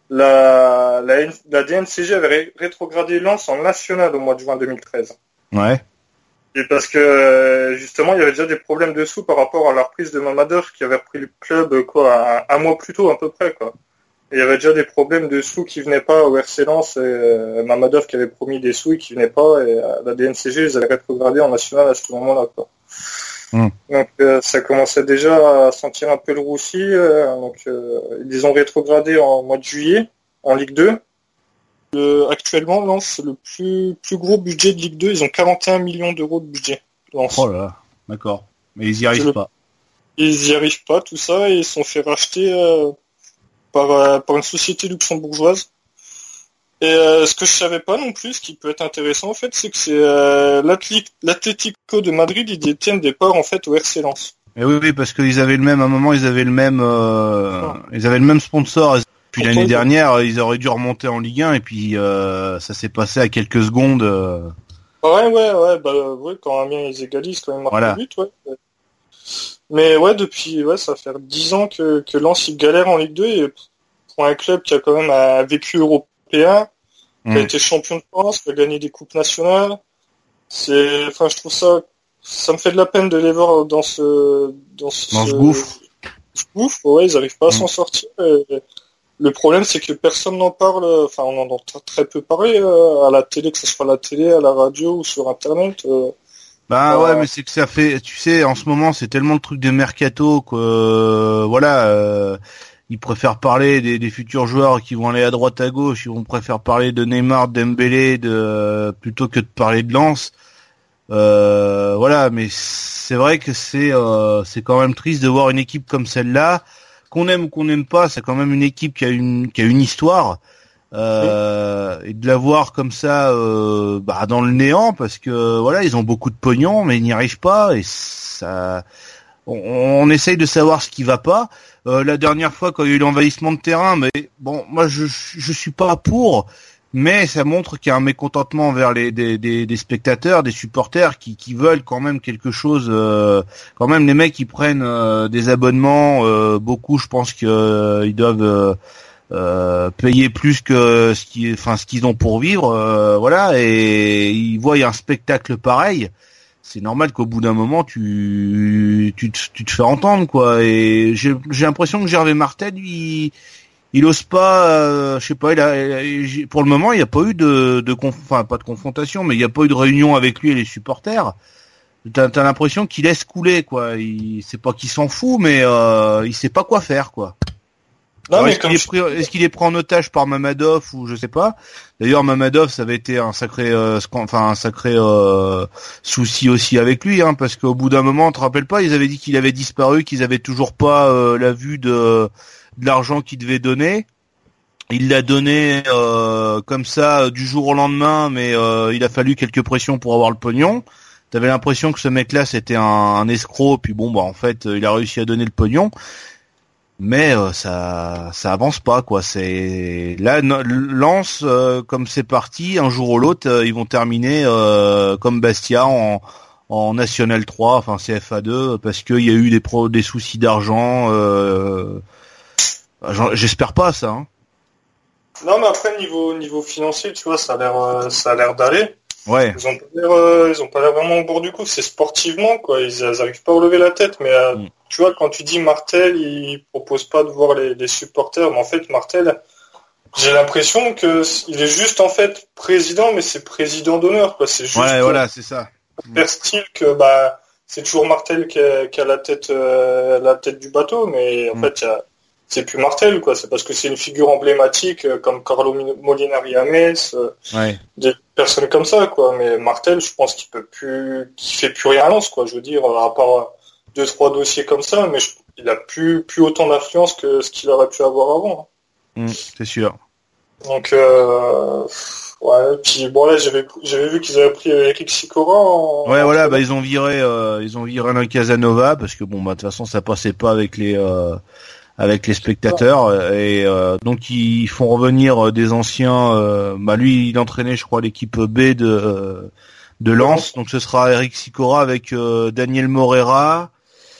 la, la, la D N C G avait ré- rétrogradé Lens en national au mois de juin deux mille treize.
Ouais.
Et parce que justement, il y avait déjà des problèmes de sous par rapport à la reprise de Mamadov qui avait repris le club quoi un, un mois plus tôt à peu près quoi. Et il y avait déjà des problèmes de sous qui venaient pas au R C Lens et euh, Mamadov qui avait promis des sous et qui venaient pas et euh, la D N C G les avait rétrogradés en national à ce moment-là quoi. Mmh. Donc euh, ça commençait déjà à sentir un peu le roussi. Euh, donc euh, ils les ont rétrogradés en mois de juillet en Ligue deux. Le, actuellement, Lens, le plus, plus gros budget de Ligue deux, ils ont quarante et un millions d'euros de budget. Lens.
Oh là là, d'accord. Mais ils y arrivent le... pas.
Ils y arrivent pas, tout ça, et ils se sont fait racheter euh, par, euh, par une société luxembourgeoise. Et euh, ce que je savais pas non plus, ce qui peut être intéressant en fait, c'est que c'est euh, l'Atlético de Madrid, ils détiennent des parts en fait au R C Lens.
Et oui, oui, parce qu'ils avaient le même, à un moment, ils avaient le même, euh, ah. ils avaient le même sponsor. Puis l'année dernière, ils auraient dû remonter en Ligue un et puis euh, ça s'est passé à quelques secondes. Euh...
Ouais, ouais, ouais, bah ouais, quand bien ils égalisent, quand ils marquent
voilà.
le but, ouais. Mais ouais, depuis, ouais, ça fait dix ans que, que Lens il galère en Ligue deux et pour un club qui a quand même un vécu européen, mmh. qui a été champion de France, qui a gagné des coupes nationales, c'est, enfin, je trouve ça, ça me fait de la peine de les voir dans ce, dans ce,
dans ce gouffre.
Ce gouffre, ouais, ils arrivent pas à mmh. s'en sortir. Et, le problème, c'est que personne n'en parle, enfin, on en entend très peu parler euh, à la télé, que ce soit à la télé, à la radio ou sur Internet. Euh,
bah euh... ouais, mais c'est que ça fait, tu sais, en ce moment, c'est tellement le truc de mercato que, euh, voilà, euh, ils préfèrent parler des, des futurs joueurs qui vont aller à droite à gauche, ils vont préférer parler de Neymar, de Dembélé, de, plutôt que de parler de Lens. Euh, voilà, mais c'est vrai que c'est, euh, c'est quand même triste de voir une équipe comme celle-là. Qu'on aime ou qu'on n'aime pas, c'est quand même une équipe qui a une qui a une histoire euh, oui. et de la voir comme ça euh, bah, dans le néant parce que voilà ils ont beaucoup de pognon mais ils n'y arrivent pas et ça on, on essaye de savoir ce qui va pas. Euh, la dernière fois quand il y a eu l'envahissement de terrain, mais bon moi je je suis pas pour. Mais ça montre qu'il y a un mécontentement envers les des, des, des spectateurs, des supporters qui, qui veulent quand même quelque chose. Euh, quand même, les mecs ils prennent euh, des abonnements. Euh, beaucoup, je pense qu'ils euh, doivent euh, euh, payer plus que ce qui, enfin ce qu'ils ont pour vivre. Euh, voilà, et ils voient un spectacle pareil. C'est normal qu'au bout d'un moment tu tu te, tu te fais entendre quoi. Et j'ai j'ai l'impression que Gervais Martel lui il ose pas, euh, je sais pas, il a, il, pour le moment, il n'y a pas eu de, de conf, enfin pas de confrontation, mais il n'y a pas eu de réunion avec lui et les supporters. T'as, t'as l'impression qu'il laisse couler, quoi. Il, c'est pas qu'il s'en fout, mais euh, il sait pas quoi faire, quoi. Non, Alors, mais est-ce, qu'il est pris, est-ce qu'il est pris en otage par Mamadov ou je sais pas. D'ailleurs, Mamadov, ça avait été un sacré, euh, enfin un sacré euh, souci aussi avec lui, hein, parce qu'au bout d'un moment, on te rappelle pas, ils avaient dit qu'il avait disparu, qu'ils avaient toujours pas euh, la vue de de l'argent qu'il devait donner. Il l'a donné euh, comme ça du jour au lendemain, mais euh, il a fallu quelques pressions pour avoir le pognon. T'avais l'impression que ce mec-là c'était un, un escroc, puis bon bah en fait il a réussi à donner le pognon, mais euh, ça ça avance pas quoi. C'est là Lens euh, comme c'est parti, un jour ou l'autre euh, ils vont terminer euh, comme Bastia en en National trois, enfin C F A deux, parce qu'il y a eu des pro, des soucis d'argent. Euh, J'espère pas ça. Hein.
Non, mais après niveau niveau financier, tu vois, ça a l'air euh, ça a l'air d'aller.
Ouais.
Ils ont pas l'air euh, ils ont pas l'air vraiment au bord du coup. C'est sportivement quoi. Ils, ils arrivent pas à relever la tête. Mais euh, mm. tu vois, quand tu dis Martel, il propose pas de voir les, les supporters. Mais en fait, Martel, j'ai l'impression que il est juste en fait président, mais c'est président d'honneur quoi. C'est juste.
Ouais, voilà, c'est ça.
Faire style que bah c'est toujours Martel qui a, qui a la tête euh, la tête du bateau, mais en mm. fait il y a c'est plus Martel, quoi. C'est parce que c'est une figure emblématique, euh, comme Carlo Molinari à Metz, euh,
ouais.
des personnes comme ça, quoi. Mais Martel, je pense qu'il peut plus, qu'il fait plus rien à Lens, quoi. Je veux dire, à part deux, trois dossiers comme ça, mais je, il a plus, plus autant d'influence que ce qu'il aurait pu avoir avant.
Mmh, c'est sûr.
Donc, euh, ouais. Puis bon là, j'avais, j'avais vu qu'ils avaient pris Eric Sicora. En,
ouais,
en
voilà. Bah ils ont viré, euh, ils ont viré un Casanova parce que bon, bah de toute façon, ça passait pas avec les. Euh... avec les spectateurs et euh, donc ils font revenir des anciens. Euh, bah lui, il entraînait, je crois, l'équipe B de euh, de Lens. Donc ce sera Eric Sicora avec euh, Daniel Morera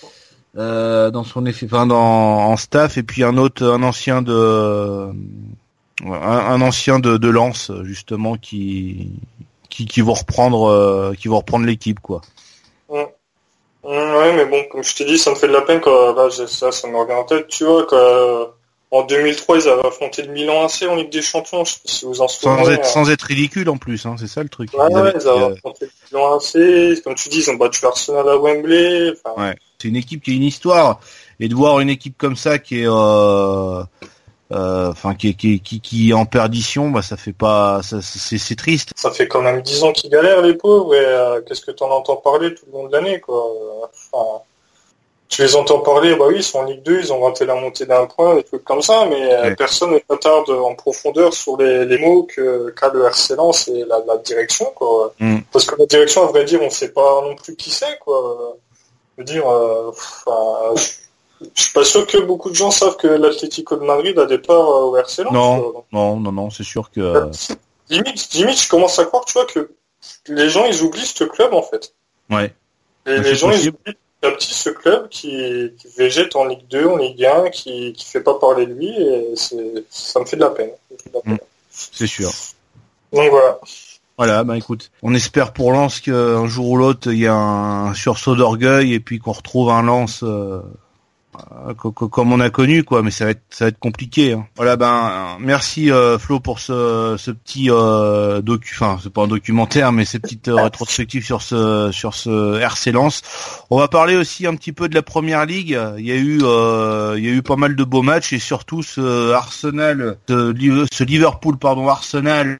euh, dans son effet, enfin dans en staff, et puis un autre, un ancien de un, un ancien de, de Lens justement qui qui qui vont reprendre euh, qui vont reprendre l'équipe quoi.
Ouais. Ouais, mais bon, comme je t'ai dit, ça me fait de la peine quand là, ça, ça me revient en tête, tu vois, quand en deux mille trois, ils avaient affronté le Milan A C en Ligue des Champions, je sais pas si vous en souvenez.
Sans être,
hein.
sans être ridicule en plus, hein, c'est ça le truc.
Ouais,
ils
ouais,
avaient,
ils avaient
euh...
affronté le Milan A C, comme tu dis, ils ont battu Arsenal à Wembley. Enfin...
Ouais. C'est une équipe qui a une histoire, et de voir une équipe comme ça qui est, euh, euh, enfin, qui est, qui, qui, qui est en perdition, bah ça fait pas, ça, c'est, c'est triste.
Ça fait quand même dix ans qu'ils galèrent les pauvres, et euh, qu'est-ce que t'en entends parler tout le long de l'année, quoi. Enfin, tu les entends parler, bah oui, ils sont en Ligue deux, ils ont raté la montée d'un point, des trucs comme ça, mais ouais. Personne ne s'attarde en profondeur sur les, les mots que, qu'a le R C Lens et la, la direction, quoi. Mm. Parce que la direction, à vrai dire, on sait pas non plus qui c'est, quoi. Je veux dire, euh, enfin, je, je suis pas sûr que beaucoup de gens savent que l'Atlético de Madrid a des parts au R C Lens.
Non, quoi. non, non, non, c'est sûr que...
Euh, limite, limite, je commence à croire, tu vois, que les gens, ils oublient ce club, en fait.
Ouais.
Et les gens, possible. Ils oublient un petit ce club qui, qui végète en Ligue deux, en Ligue un, qui qui fait pas parler de lui, et c'est, ça me fait de la peine. De la peine.
Mmh, c'est sûr.
Donc voilà.
Voilà, bah écoute, on espère pour Lens qu'un jour ou l'autre il y a un sursaut d'orgueil et puis qu'on retrouve un Lens euh, euh, comme on a connu, quoi. Mais ça va être ça va être compliqué. Hein. Voilà, ben merci euh, Flo pour ce ce petit euh, docu, enfin c'est pas un documentaire, mais ces petites euh, rétrospectives sur ce sur ce R C Lens. On va parler aussi un petit peu de la Première Ligue. Il y a eu euh, il y a eu pas mal de beaux matchs, et surtout ce Arsenal, ce, ce Liverpool pardon Arsenal.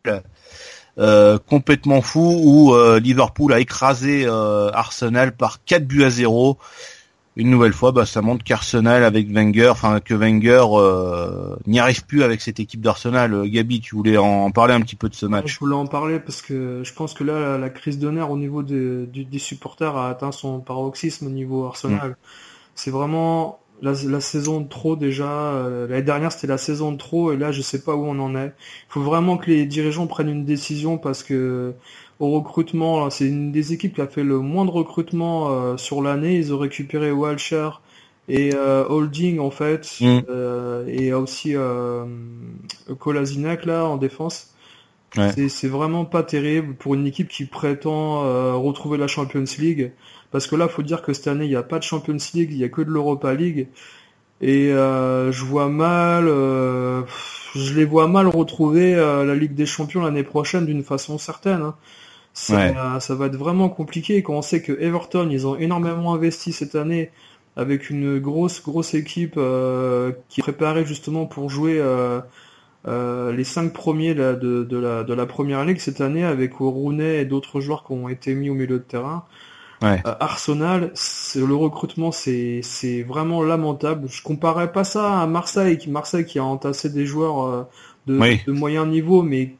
Euh, complètement fou, où euh, Liverpool a écrasé euh, Arsenal par quatre buts à zéro. Une nouvelle fois, bah, ça montre qu'Arsenal avec Wenger, enfin que Wenger euh, n'y arrive plus avec cette équipe d'Arsenal. Gabi, tu voulais en parler un petit peu de ce match?
Je voulais en parler parce que je pense que là, la, la crise de nerfs au niveau de, du, des supporters a atteint son paroxysme au niveau Arsenal. Mmh. C'est vraiment la, la saison de trop déjà. Euh, l'année dernière, c'était la saison de trop, et là, je sais pas où on en est. Il faut vraiment que les dirigeants prennent une décision, parce que au recrutement, c'est une des équipes qui a fait le moins de recrutement euh, sur l'année. Ils ont récupéré Walcher et euh, Holding en fait, mmh. euh, et aussi euh, Kolasinac là en défense. Ouais. C'est, c'est vraiment pas terrible pour une équipe qui prétend euh, retrouver la Champions League. Parce que là, faut dire que cette année, il n'y a pas de Champions League, il y a que de l'Europa League. Et euh, je vois mal, euh, je les vois mal retrouver euh, la Ligue des Champions l'année prochaine d'une façon certaine. Hein. Ça, ouais. euh, ça va être vraiment compliqué. Quand on sait que Everton, ils ont énormément investi cette année avec une grosse, grosse équipe euh, qui est préparée justement pour jouer euh, euh, les cinq premiers là, de, de, la, de la Première Ligue cette année, avec Rooney et d'autres joueurs qui ont été mis au milieu de terrain. Ouais. Euh, Arsenal, c'est, le recrutement, c'est c'est vraiment lamentable. Je comparais pas ça à Marseille, qui Marseille qui a entassé des joueurs euh, de, oui. de moyen niveau, mais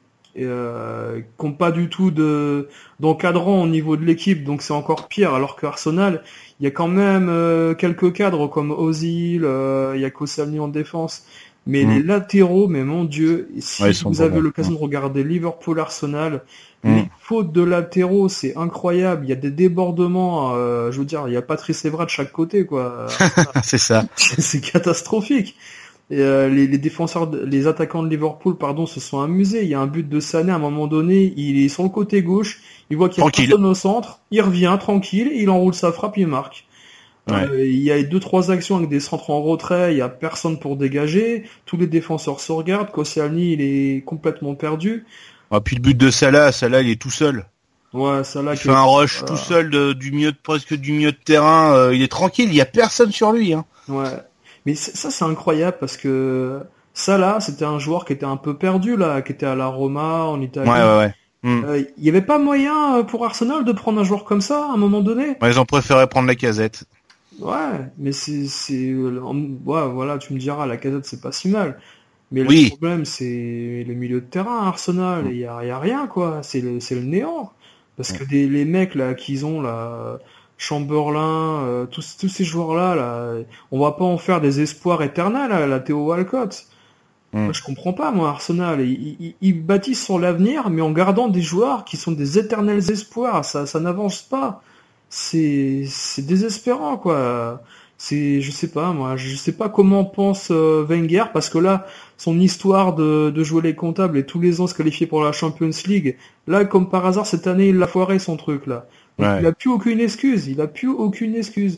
euh, qui n'ont pas du tout de d'encadrant au niveau de l'équipe, donc c'est encore pire. Alors que Arsenal, il y a quand même euh, quelques cadres comme Ozil, euh, il y a Koscielny en défense. Mais mmh. les latéraux, mais mon Dieu, si ouais, vous avez bon. l'occasion mmh. de regarder Liverpool-Arsenal, mmh. les fautes de latéraux, c'est incroyable. Il y a des débordements, euh, je veux dire, il y a Patrice Evra de chaque côté, quoi.
C'est ça.
C'est catastrophique. Et, euh, les, les défenseurs, de, les attaquants de Liverpool, pardon, se sont amusés. Il y a un but de Sané à un moment donné, il est sur le côté gauche, il voit qu'il y a tranquille. personne au centre, il revient tranquille, il enroule sa frappe, il marque. Ouais. Euh, il y a deux trois actions avec des centres en retrait, il y a personne pour dégager, tous les défenseurs se regardent, Koscielny il est complètement perdu.
Ah, puis le but de Salah, Salah il est tout seul.
Ouais, Salah
il fait un rush euh... tout seul de, du milieu de presque du milieu de terrain, euh, il est tranquille, il y a personne sur lui hein.
Ouais. Mais ça c'est incroyable parce que Salah, c'était un joueur qui était un peu perdu là, qui était à la Roma en Italie.
Ouais ouais ouais.
Il euh, y avait pas moyen pour Arsenal de prendre un joueur comme ça à un moment donné.
Ouais, ils ont préféré prendre la Casette.
Ouais, mais c'est, c'est, ouais, voilà, tu me diras, la Casette c'est pas si mal. Mais
oui.
le problème c'est le milieu de terrain, Arsenal, il y a, y a rien quoi, c'est le, c'est le néant. Parce que des, les mecs là qu'ils ont là, Chamberlain, euh, tous, tous ces joueurs-là, là, on va pas en faire des espoirs éternels, là, la Theo Walcott. Mm. Moi, je comprends pas, moi, Arsenal. Ils, ils, ils bâtissent sur l'avenir, mais en gardant des joueurs qui sont des éternels espoirs. Ça, ça n'avance pas. C'est, c'est désespérant, quoi. C'est, je sais pas, moi, je sais pas comment pense euh, Wenger, parce que là, son histoire de, de jouer les comptables et tous les ans se qualifier pour la Champions League, là, comme par hasard, cette année, il l'a foiré, son truc, là. Ouais. Il a plus aucune excuse. Il a plus aucune excuse.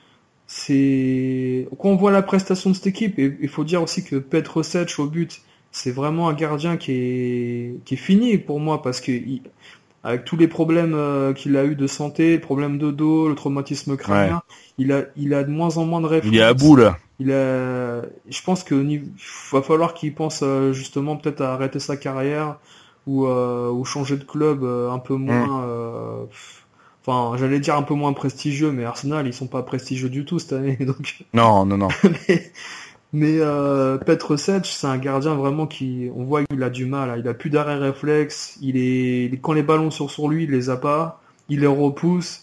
C'est quand on voit la prestation de cette équipe, et il faut dire aussi que Petr Cech au but, c'est vraiment un gardien qui est qui est fini pour moi, parce que il... avec tous les problèmes qu'il a eu de santé, le problème de dos, le traumatisme crânien, ouais. il a il a de moins en moins de réflexes.
Il est à bout là.
Il a, je pense que il va falloir qu'il pense justement peut-être à arrêter sa carrière ou euh, ou changer de club un peu moins. Mmh. Euh... Enfin, j'allais dire un peu moins prestigieux, mais Arsenal, ils sont pas prestigieux du tout cette année, donc.
Non, non, non.
mais mais euh, Petr Cech, c'est un gardien vraiment qui, on voit qu'il a du mal. Hein. Il a plus d'arrêt réflexe. Il est, quand les ballons sont sur lui, il les a pas. Il les repousse.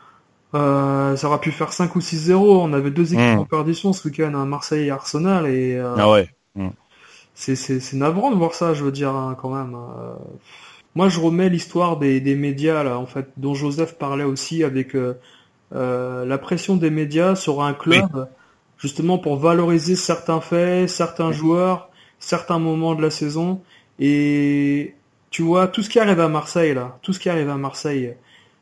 Euh, ça aurait pu faire cinq ou six zéro. On avait deux équipes mmh. en perdition ce week-end, hein, Marseille et Arsenal, et. Euh,
ah ouais. Mmh.
C'est c'est c'est navrant de voir ça, je veux dire, hein, quand même. Euh... Moi, je remets l'histoire des, des médias, là, en fait, dont Joseph parlait aussi, avec euh, euh, la pression des médias sur un club, oui. justement pour valoriser certains faits, certains oui. joueurs, certains moments de la saison. Et tu vois, tout ce qui arrive à Marseille, là, tout ce qui arrive à Marseille,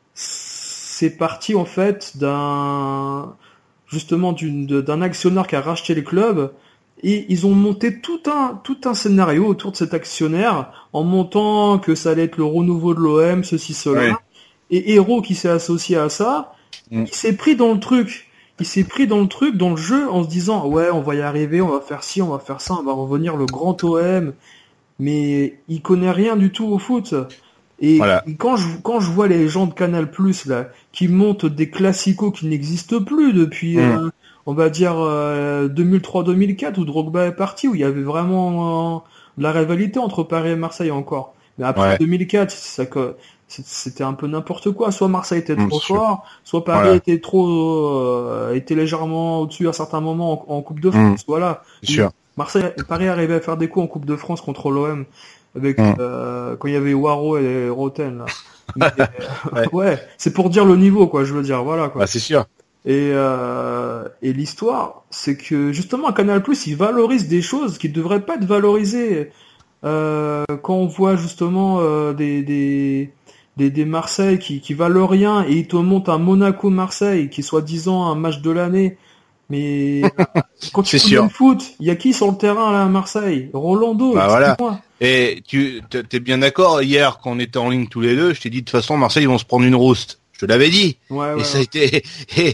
c'est parti, en fait, d'un justement d'une, d'un actionnaire qui a racheté le club. Et ils ont monté tout un tout un scénario autour de cet actionnaire en montant que ça allait être le renouveau de l'O M, ceci, cela. Oui. Et Hérault qui s'est associé à ça, mm. il s'est pris dans le truc. Il s'est pris dans le truc, dans le jeu, en se disant ouais, on va y arriver, on va faire ci, on va faire ça, on va revenir le grand O M. Mais il connaît rien du tout au foot. Et voilà. quand je quand je vois les gens de Canal Plus là qui montent des classicos qui n'existent plus depuis mm. euh, on va dire euh, deux mille trois deux mille quatre où Drogba est parti, où il y avait vraiment euh, de la rivalité entre Paris et Marseille encore. Mais après ouais. deux mille quatre, ça, c'était un peu n'importe quoi. Soit Marseille était trop mmh, fort, soit Paris voilà. était trop euh, était légèrement au-dessus à certains moments en, en Coupe de France. Mmh, voilà.
Sûr.
Marseille, Paris arrivait à faire des coups en Coupe de France contre l'O M avec mmh. euh, quand il y avait Waro et Roten là. Mais, ouais, ouais c'est pour dire le niveau quoi. Je veux dire voilà quoi.
Bah, c'est sûr.
Et, euh, et l'histoire, c'est que justement Canal+, il valorise des choses qui ne devraient pas être valorisées. Euh, quand on voit justement euh, des, des, des, des Marseille qui, qui valent rien et ils te montent un Monaco-Marseille qui est soi-disant un match de l'année. Mais quand tu fais le foot, il y a qui sur le terrain là à Marseille? Rolando.
Bah voilà. Et tu t'es bien d'accord, hier quand on était en ligne tous les deux, je t'ai dit de toute façon Marseille ils vont se prendre une rouste. Je te l'avais dit.
Ouais, ouais,
et ça a été et,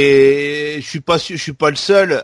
et je suis pas je suis pas le seul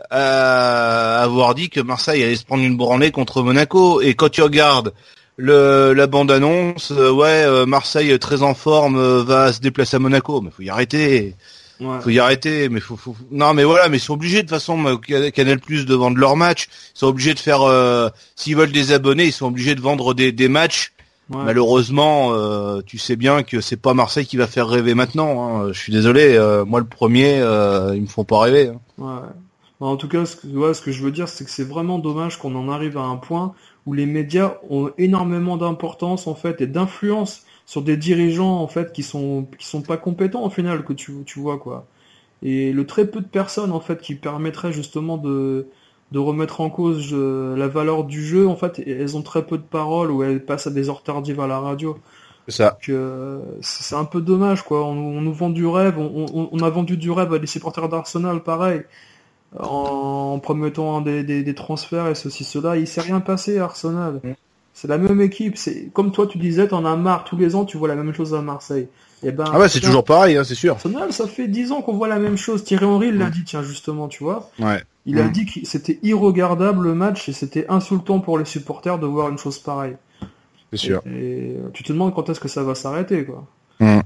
à avoir dit que Marseille allait se prendre une branlée contre Monaco. Et quand tu regardes le la bande annonce, euh, ouais euh, Marseille très en forme euh, va se déplacer à Monaco. Mais faut y arrêter. Ouais. Faut y arrêter. Mais faut, faut non mais voilà. Mais ils sont obligés de toute façon Canal Plus de vendre leurs matchs. Ils sont obligés de faire euh, s'ils veulent des abonnés, ils sont obligés de vendre des des matchs. Ouais. Malheureusement, euh, tu sais bien que c'est pas Marseille qui va faire rêver maintenant. Hein. Je suis désolé, euh, moi le premier, euh, ils me font pas rêver. Hein.
Ouais. En tout cas, ce que, ouais, ce que je veux dire, c'est que c'est vraiment dommage qu'on en arrive à un point où les médias ont énormément d'importance en fait et d'influence sur des dirigeants en fait qui sont qui sont pas compétents au final que tu tu vois quoi. Et le très peu de personnes en fait qui permettraient justement de de remettre en cause euh, la valeur du jeu, en fait, elles ont très peu de paroles ou elles passent à des heures tardives à la radio.
C'est ça.
Donc, euh, c'est un peu dommage, quoi. On, on nous vend du rêve, on, on, on a vendu du rêve à des supporters d'Arsenal, pareil, en, en promettant des, des, des transferts et ceci, cela. Il s'est rien passé à Arsenal. Mmh. C'est la même équipe. C'est comme toi, tu disais, t'en as marre. Tous les ans, tu vois la même chose à Marseille. Et ben,
ah ouais, c'est toujours pareil, hein, c'est sûr.
Arsenal, ça fait dix ans qu'on voit la même chose. Thierry Henry l'a mmh. dit, tiens, justement, tu vois.
Ouais.
Il mmh. a dit que c'était irregardable le match et c'était insultant pour les supporters de voir une chose pareille.
C'est sûr.
Et, et tu te demandes quand est-ce que ça va s'arrêter, quoi.
Mmh.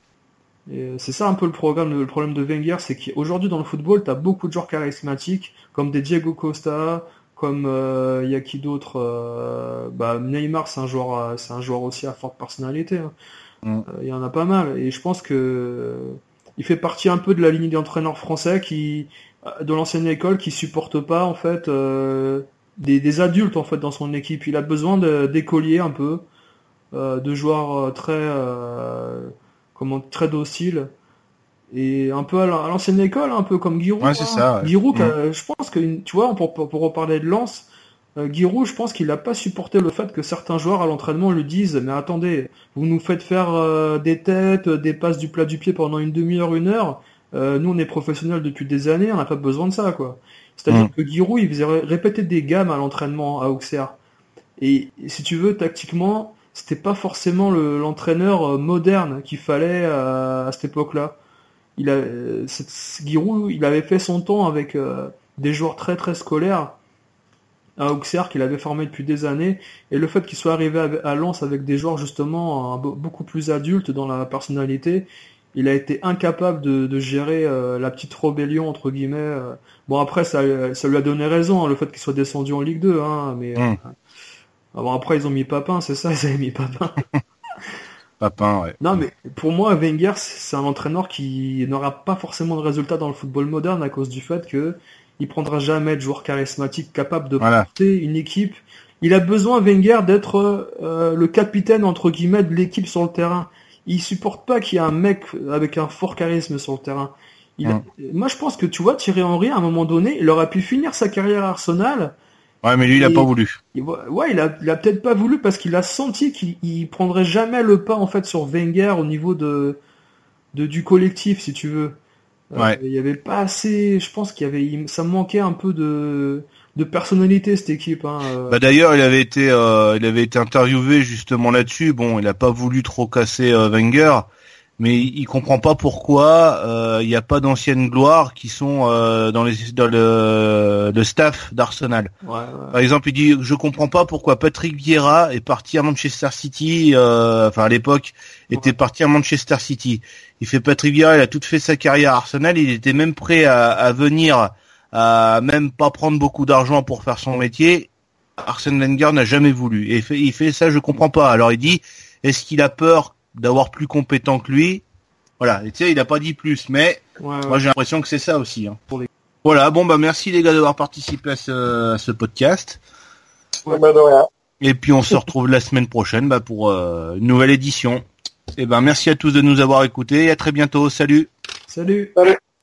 Et c'est ça un peu le problème, le problème de Wenger, c'est qu'aujourd'hui dans le football, t'as beaucoup de joueurs charismatiques, comme des Diego Costa, comme il euh, y a qui d'autre, euh, bah Neymar, c'est un joueur, c'est un joueur aussi à forte personnalité. Il hein. mmh. euh, y en a pas mal, et je pense que il fait partie un peu de la ligne d'entraîneurs français qui, de l'ancienne école, qui supporte pas en fait euh, des, des adultes en fait dans son équipe. Il a besoin de, d'écoliers un peu, euh, de joueurs très, euh, comment, très dociles. Et un peu à l'ancienne école, un peu comme Giroud.
Ouais, c'est
hein.
ça. Ouais.
Giroud,
mmh.
je pense que, tu vois, pour, pour, pour reparler de Lens, euh, Giroud, je pense qu'il n'a pas supporté le fait que certains joueurs à l'entraînement lui disent, mais attendez, vous nous faites faire euh, des têtes, des passes du plat du pied pendant une demi-heure, une heure. Euh, nous, on est professionnels depuis des années, on n'a pas besoin de ça, quoi. C'est-à-dire mmh. que Giroud, il faisait répéter des gammes à l'entraînement à Auxerre. Et, et si tu veux, tactiquement, c'était pas forcément le, l'entraîneur moderne qu'il fallait à, à cette époque-là. Il a, Giroud, il avait fait son temps avec euh, des joueurs très très scolaires à Auxerre qu'il avait formé depuis des années, et le fait qu'il soit arrivé à, à Lens avec des joueurs justement euh, beaucoup plus adultes dans la personnalité, il a été incapable de, de gérer euh, la petite rébellion entre guillemets. Euh. Bon après ça, ça lui a donné raison hein, le fait qu'il soit descendu en Ligue deux, hein, mais mmh. euh, bon après ils ont mis Papin, c'est ça, ils avaient mis Papin.
Papin, ouais.
Non, mais pour moi, Wenger, c'est un entraîneur qui n'aura pas forcément de résultats dans le football moderne à cause du fait que il prendra jamais de joueurs charismatiques capables de
voilà.
porter une équipe. Il a besoin, Wenger, d'être euh, le capitaine, entre guillemets, de l'équipe sur le terrain. Il supporte pas qu'il y ait un mec avec un fort charisme sur le terrain. Il a... mmh. Moi, je pense que, tu vois, Thierry Henry, à un moment donné, il aurait pu finir sa carrière à Arsenal.
Ouais, mais lui, il
et...
a pas voulu.
Ouais, il a, il a peut-être pas voulu parce qu'il a senti qu'il il prendrait jamais le pas en fait sur Wenger au niveau de, de du collectif, si tu veux.
Ouais.
Euh, il y avait pas assez, je pense qu'il y avait, il, ça manquait un peu de, de personnalité cette équipe. Hein.
Bah d'ailleurs, il avait été, euh, il avait été interviewé justement là-dessus. Bon, il a pas voulu trop casser euh, Wenger, mais il comprend pas pourquoi euh, il n'y a pas d'anciennes gloires qui sont euh, dans les dans le, le staff d'Arsenal.
Ouais, ouais.
Par exemple, il dit je comprends pas pourquoi Patrick Vieira est parti à Manchester City, euh, enfin à l'époque était ouais. parti à Manchester City. Il fait Patrick Vieira, il a toute fait sa carrière à Arsenal, il était même prêt à, à venir, à même pas prendre beaucoup d'argent pour faire son métier. Arsène Wenger n'a jamais voulu. Et il fait, il fait ça, je comprends pas. Alors il dit est-ce qu'il a peur d'avoir plus compétent que lui, voilà. Et tu sais, il a pas dit plus, mais ouais, ouais. moi j'ai l'impression que c'est ça aussi. Hein. Les... Voilà, bon bah merci les gars d'avoir participé à ce, à ce podcast.
Ouais. Bah, de rien.
Et puis on se retrouve la semaine prochaine bah, pour euh, une nouvelle édition. Et ben merci à tous de nous avoir écoutés et à très bientôt. Salut.
Salut.
Salut.